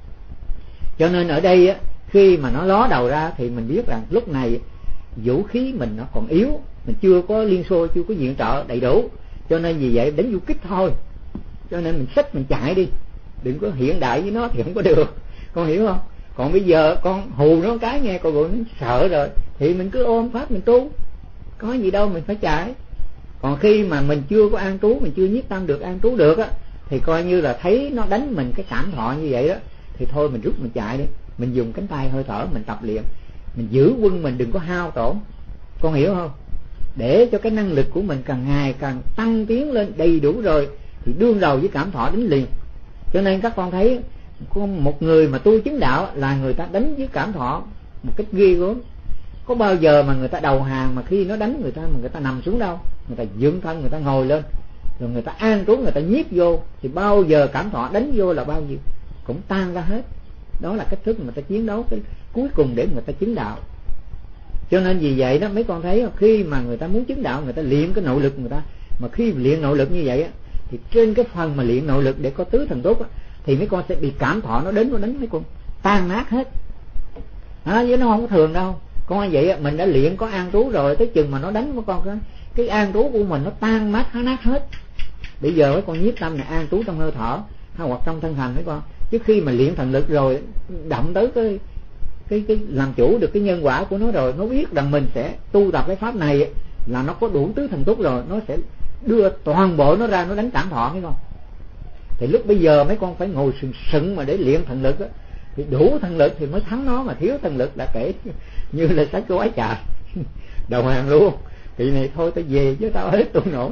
Cho nên ở đây á, khi mà nó ló đầu ra thì mình biết rằng lúc này vũ khí mình nó còn yếu, mình chưa có liên xô, chưa có viện trợ đầy đủ, cho nên vì vậy đánh du kích thôi. Cho nên mình xách mình chạy đi, đừng có hiện đại với nó thì không có được, con hiểu không? Còn bây giờ con hù nó cái nghe con nó sợ rồi thì mình cứ ôm pháp mình tu, có gì đâu mình phải chạy. Còn khi mà mình chưa có an trú, mình chưa nhiếp tâm được an trú được á, thì coi như là thấy nó đánh mình cái cảm thọ như vậy đó, thì thôi mình rút mình chạy đi. Mình dùng cánh tay hơi thở mình tập luyện, mình giữ quân mình đừng có hao tổn, con hiểu không? Để cho cái năng lực của mình càng ngày càng tăng tiến lên đầy đủ rồi thì đương đầu với cảm thọ đến liền. Cho nên các con thấy có một người mà tu chứng đạo là người ta đánh với cảm thọ một cách ghê gớm. Có bao giờ mà người ta đầu hàng mà khi nó đánh người ta mà người ta nằm xuống đâu, người ta dựng thân, người ta ngồi lên, rồi người ta an trú, người ta nhiếp vô, thì bao giờ cảm thọ đánh vô là bao nhiêu cũng tan ra hết. Đó là cách thức người ta chiến đấu cái cuối cùng để người ta chứng đạo. Cho nên vì vậy đó mấy con thấy khi mà người ta muốn chứng đạo, người ta luyện cái nội lực người ta, mà khi luyện nội lực như vậy á, thì trên cái phần mà luyện nội lực để có tứ thần tốt á, thì mấy con sẽ bị cảm thọ nó đến, nó đánh mấy con tan nát hết. Chứ nó không có thường đâu. Con vậy mình đã luyện có an trú rồi, tới chừng mà nó đánh mấy con cái an trú của mình nó tan nát hết. Bây giờ mấy con nhiếp tâm này an trú trong hơi thở hay hoặc trong thân hành mấy con. Chứ khi mà luyện thần lực rồi, động tới cái làm chủ được cái nhân quả của nó rồi, nó biết rằng mình sẽ tu tập cái pháp này là nó có đủ tứ thần túc rồi, nó sẽ đưa toàn bộ nó ra, nó đánh cảm thọ mấy con. Thì lúc bây giờ mấy con phải ngồi sừng mà để luyện thần lực á, thì đủ thần lực thì mới thắng nó, mà thiếu thần lực là kể như là sách của ái trà đầu hàng luôn. Thì này thôi tao về chứ tao hết tu nổi,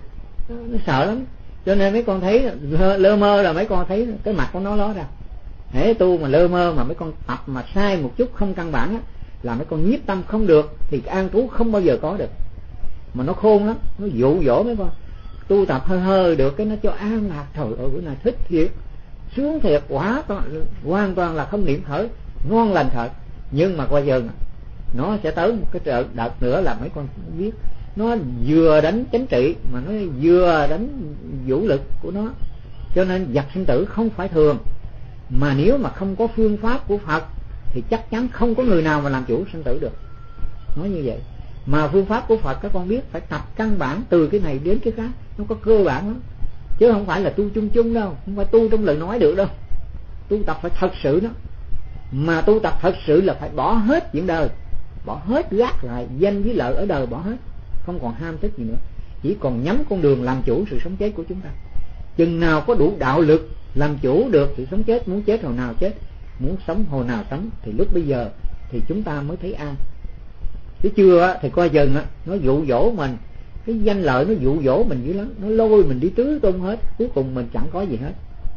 nó sợ lắm. Cho nên mấy con thấy lơ mơ là mấy con thấy cái mặt của nó ló ra. Hễ tu mà lơ mơ mà mấy con tập mà sai một chút không căn bản á, là mấy con nhiếp tâm không được, thì cái an trú không bao giờ có được. Mà nó khôn lắm, nó dụ dỗ mấy con tu tập hơi hơi được cái nó cho an lạc. Trời ơi bữa này thích thiệt, sướng thiệt, hoàn toàn là không niệm khởi, ngon lành thật. Nhưng mà qua giờ nó sẽ tới một cái đợt nữa là mấy con biết nó vừa đánh chánh trị mà nó vừa đánh vũ lực của nó. Cho nên giặc sinh tử không phải thường, mà nếu mà không có phương pháp của Phật thì chắc chắn không có người nào mà làm chủ sinh tử được. Nói như vậy. Mà phương pháp của Phật các con biết phải tập căn bản từ cái này đến cái khác, nó có cơ bản lắm, chứ không phải là tu chung chung đâu, không phải tu trong lời nói được đâu. Tu tập phải thật sự đó. Mà tu tập thật sự là phải bỏ hết chuyện đời, bỏ hết gác lại danh với lợi ở đời, bỏ hết, không còn ham thích gì nữa, chỉ còn nhắm con đường làm chủ sự sống chết của chúng ta. Chừng nào có đủ đạo lực làm chủ được sự sống chết, muốn chết hồi nào chết, muốn sống hồi nào sống, thì lúc bây giờ thì chúng ta mới thấy an. Chứ chưa thì coi chừng nó dụ dỗ mình, cái danh lợi nó dụ dỗ mình dữ lắm, nó lôi mình đi tứ tung hết, cuối cùng mình chẳng có gì hết.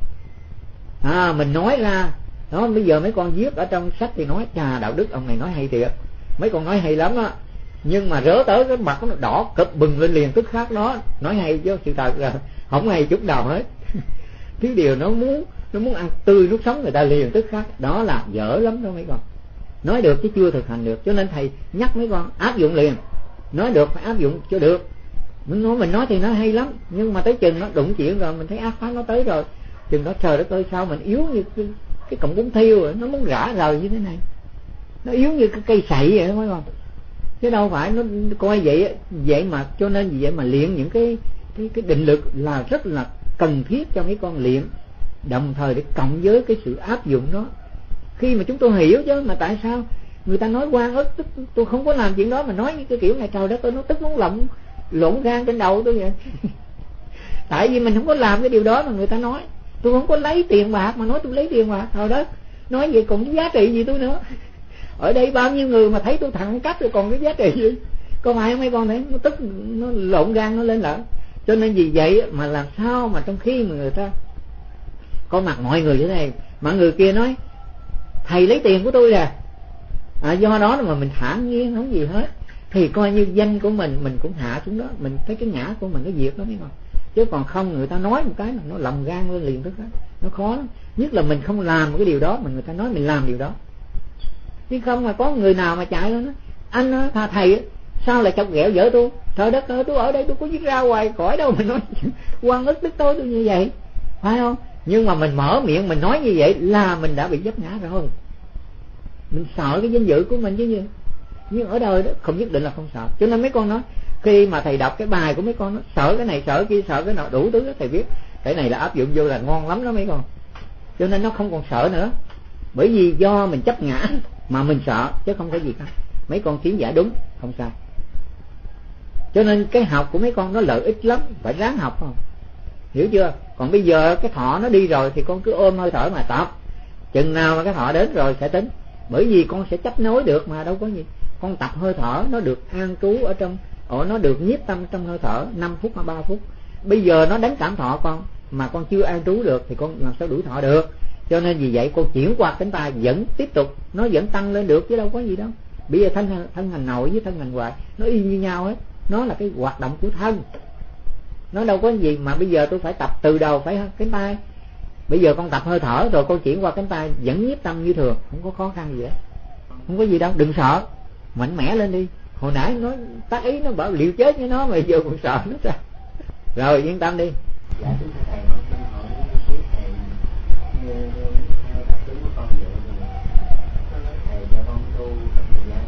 Mình nói ra đó, bây giờ mấy con viết ở trong sách thì nói chà đạo đức ông này nói hay thiệt, mấy con nói hay lắm á, nhưng mà rớ tới cái mặt nó đỏ cực bừng lên liền tức khắc. Đó nói hay chứ sự thật là không hay chút nào hết. Thứ điều nó muốn ăn tươi nuốt sống người ta liền tức khắc, đó là dở lắm đó mấy con. Nói được chứ chưa thực hành được, cho nên thầy nhắc mấy con áp dụng liền. Nói được phải áp dụng cho được. Mình nói thì nó hay lắm, nhưng mà tới chừng nó đụng chuyện rồi mình thấy ác pháp nó tới rồi, chừng đó trời đất ơi sao mình yếu như cái cọng bún thiêu rồi, nó muốn rã rời như thế này, nó yếu như cái cây sậy vậy đó mấy con, chứ đâu phải nó coi vậy mà. Cho nên vì vậy mà luyện những cái định lực là rất là cần thiết cho mấy con luyện, đồng thời để cộng với cái sự áp dụng nó. Khi mà chúng tôi hiểu chứ, mà tại sao người ta nói oan ức, tức tôi không có làm chuyện đó mà nói cái kiểu này, trời đất ơi nó tức muốn lộn gan trên đầu tôi vậy. Tại vì mình không có làm cái điều đó mà người ta nói. Tôi không có lấy tiền bạc mà nói tôi lấy tiền bạc, trời đất, nói vậy còn cái giá trị gì tôi nữa. Ở đây bao nhiêu người mà thấy tôi thẳng cách rồi còn cái giá trị gì. Có phải mấy con thấy nó tức, nó lộn gan nó lên lỡ. Cho nên vì vậy mà làm sao mà trong khi mà người ta có mặt mọi người thế này mà người kia nói thầy lấy tiền của tôi do đó mà mình thản nhiên không gì hết, thì coi như danh của mình cũng hạ xuống đó, mình thấy cái ngã của mình nó diệt đó mấy con. Chứ còn không người ta nói một cái là nó lầm gan lên liền tức đó, nó khó lắm. Nhất là mình không làm một cái điều đó mà người ta nói mình làm điều đó. Chứ không mà có người nào mà chạy lên đó, anh thầy sao lại chọc ghẹo vợ tôi, trời đất ơi tôi ở đây tôi có viết ra hoài khỏi đâu mà nói oan ức tức tôi như vậy, phải không? Nhưng mà mình mở miệng mình nói như vậy là mình đã bị vấp ngã rồi. Mình sợ cái danh dự của mình chứ gì. Nhưng ở đời đó không nhất định là không sợ. Cho nên mấy con nói khi mà thầy đọc cái bài của mấy con nó sợ cái này sợ kia sợ cái nào đủ thứ đó, thầy biết cái này là áp dụng vô là ngon lắm đó mấy con. Cho nên nó không còn sợ nữa, bởi vì do mình chấp ngã mà mình sợ chứ không có gì cả. Mấy con kiến giải đúng không sai. Cho nên cái học của mấy con nó lợi ích lắm, phải ráng học không, hiểu chưa? Còn bây giờ cái thọ nó đi rồi thì con cứ ôm hơi thở mà tập, chừng nào mà cái thọ đến rồi sẽ tính. Bởi vì con sẽ chấp nối được mà đâu có gì. Con tập hơi thở nó được an trú ở trong, nó được nhiếp tâm trong hơi thở 5 phút hay 3 phút. Bây giờ nó đánh cảm thọ con mà con chưa an trú được thì con làm sao đủ thọ được. Cho nên vì vậy con chuyển qua cánh tay vẫn tiếp tục, nó vẫn tăng lên được chứ đâu có gì đâu. Bây giờ thân hành nội với thân hành ngoại nó y như nhau hết, nó là cái hoạt động của thân, nó đâu có gì mà bây giờ tôi phải tập từ đầu phải cánh tay. Bây giờ con tập hơi thở rồi con chuyển qua cánh tay vẫn nhiếp tâm như thường, không có khó khăn gì hết, không có gì đâu. Đừng sợ, mạnh mẽ lên đi. Hồi nãy nói tác ý nó bảo liệu chết với nó mà giờ còn sợ nó sao. Rồi yên tâm đi. Dạ thưa thầy, con xin hỏi thầy theo đặc tính của con vậy thì có nói thầy cho con tu trong thời gian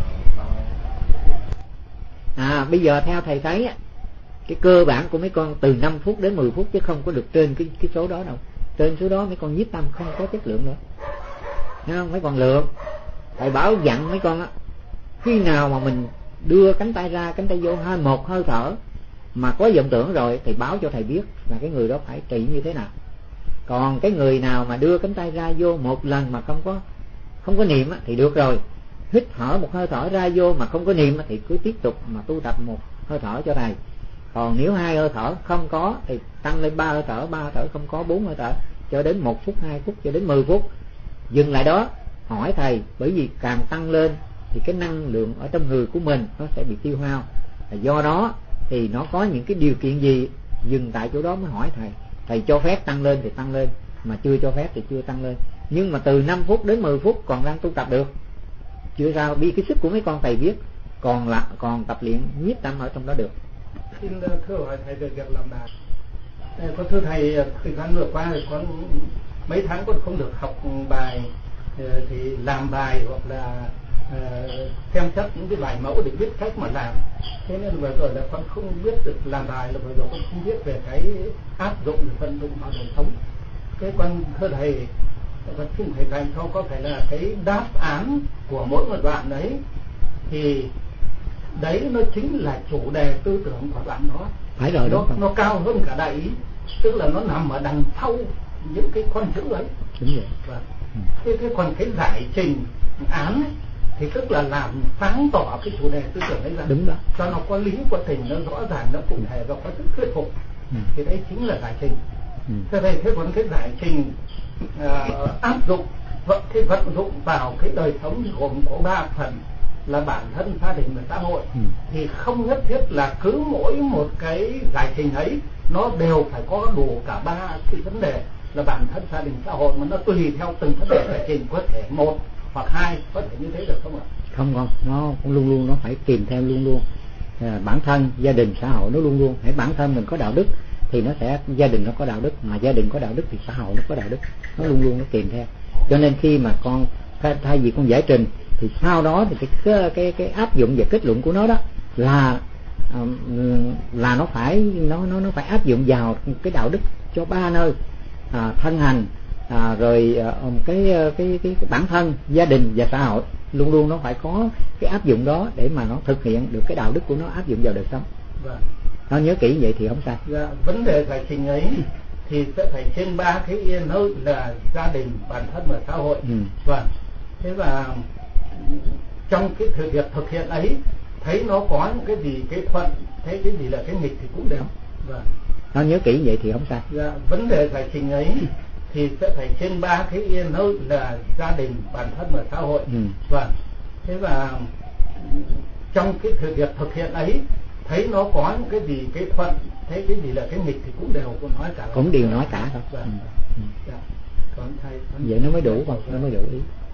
là bây giờ theo thầy thấy cái cơ bản của mấy con từ 5 phút đến 10 phút chứ không có được trên cái số đó đâu. Trên số đó mấy con nhiếp tâm không có chất lượng nữa, thấy không? Mấy con lượng thầy bảo dặn mấy con khi nào mà mình đưa cánh tay ra cánh tay vô một hơi thở mà có vọng tưởng rồi thì báo cho thầy biết là cái người đó phải trị như thế nào. Còn cái người nào mà đưa cánh tay ra vô một lần mà không có niệm thì được rồi, hít thở một hơi thở ra vô mà không có niệm thì cứ tiếp tục mà tu tập một hơi thở cho thầy. Còn nếu 2 hơi thở không có thì tăng lên 3 hơi thở, 3 hơi thở không có 4 hơi thở, cho đến 1 phút, 2 phút, cho đến 10 phút. Dừng lại đó, hỏi thầy, bởi vì càng tăng lên thì cái năng lượng ở trong người của mình nó sẽ bị tiêu hao. Do đó thì nó có những cái điều kiện gì, dừng tại chỗ đó mới hỏi thầy. Thầy cho phép tăng lên thì tăng lên, mà chưa cho phép thì chưa tăng lên. Nhưng mà từ 5 phút đến 10 phút còn đang tu tập được, chưa sao. Vì cái sức của mấy con thầy biết, còn tập luyện nhiếp tâm ở trong đó được. Xin thưa hỏi thầy về việc làm đàn. Con thưa thầy, thời gian vừa qua thì con mấy tháng con không được học bài, thì làm bài hoặc là xem xét những cái bài mẫu để biết cách mà làm. Thế nên vừa rồi là con không biết được làm bài, là vừa rồi con không biết về cái áp dụng vận dụng vào đời sống. Thế con thưa thầy, con xin thầy dạy cho có phải là cái đáp án của mỗi một đoạn đấy thì đấy nó chính là chủ đề tư tưởng của đoạn đó. Phải rồi, nó cao hơn cả đại ý, tức là nó nằm ở đằng sau những cái con chữ ấy. Đúng rồi. Và thế còn cái giải trình án ấy, thì tức là làm sáng tỏ cái chủ đề tư tưởng ấy ra. Đúng đó. Cho nó có lý có tình, nó rõ ràng, nó cụ thể và có sức thuyết phục. Thì đấy chính là giải trình. Thế còn cái giải trình áp dụng cái vận dụng vào cái đời sống gồm có 3 phần là bản thân, gia đình và xã hội. Thì không nhất thiết là cứ mỗi một cái giải trình ấy nó đều phải có đủ cả 3 cái vấn đề là bản thân, gia đình, xã hội, mà nó tùy theo từng vấn đề giải trình, có thể 1 hoặc 2, có thể như thế được không ạ? Không, nó luôn luôn nó phải kèm theo luôn luôn. Bản thân, gia đình, xã hội nó luôn luôn. Hãy bản thân mình có đạo đức thì nó sẽ gia đình nó có đạo đức, mà gia đình có đạo đức thì xã hội nó có đạo đức, nó luôn luôn nó kèm theo. Cho nên khi mà con thay vì con giải trình thì sau đó thì cái áp dụng và kết luận của nó đó là nó phải áp dụng vào cái đạo đức cho 3 nơi, thân hành, rồi cái bản thân, gia đình và xã hội. Luôn luôn nó phải có cái áp dụng đó để mà nó thực hiện được cái đạo đức của nó áp dụng vào đời sống. Vâng. Nó nhớ kỹ vậy thì không sai. Dạ, vấn đề giải trình ấy thì sẽ phải trên 3 cái nơi là gia đình, bản thân và xã hội. Vâng. Thế và trong cái việc thực hiện ấy thấy nó có những cái gì cái thuận, thấy cái gì là cái nghịch thì cũng đều. Vâng. Nó nhớ kỹ vậy thì không sai. Dạ, vấn đề giải trình ấy thì sẽ phải trên 3 cái nơi là gia đình, bản thân và xã hội. Vâng. Thế và trong cái việc thực hiện ấy thấy nó có những cái gì cái thuận, thấy cái gì là cái nghịch thì cũng đều có nói cả. Cũng đều nói cả thôi. Vâng. Dạ. Còn thầy, vậy nó mới đủ, nó mới đủ ý.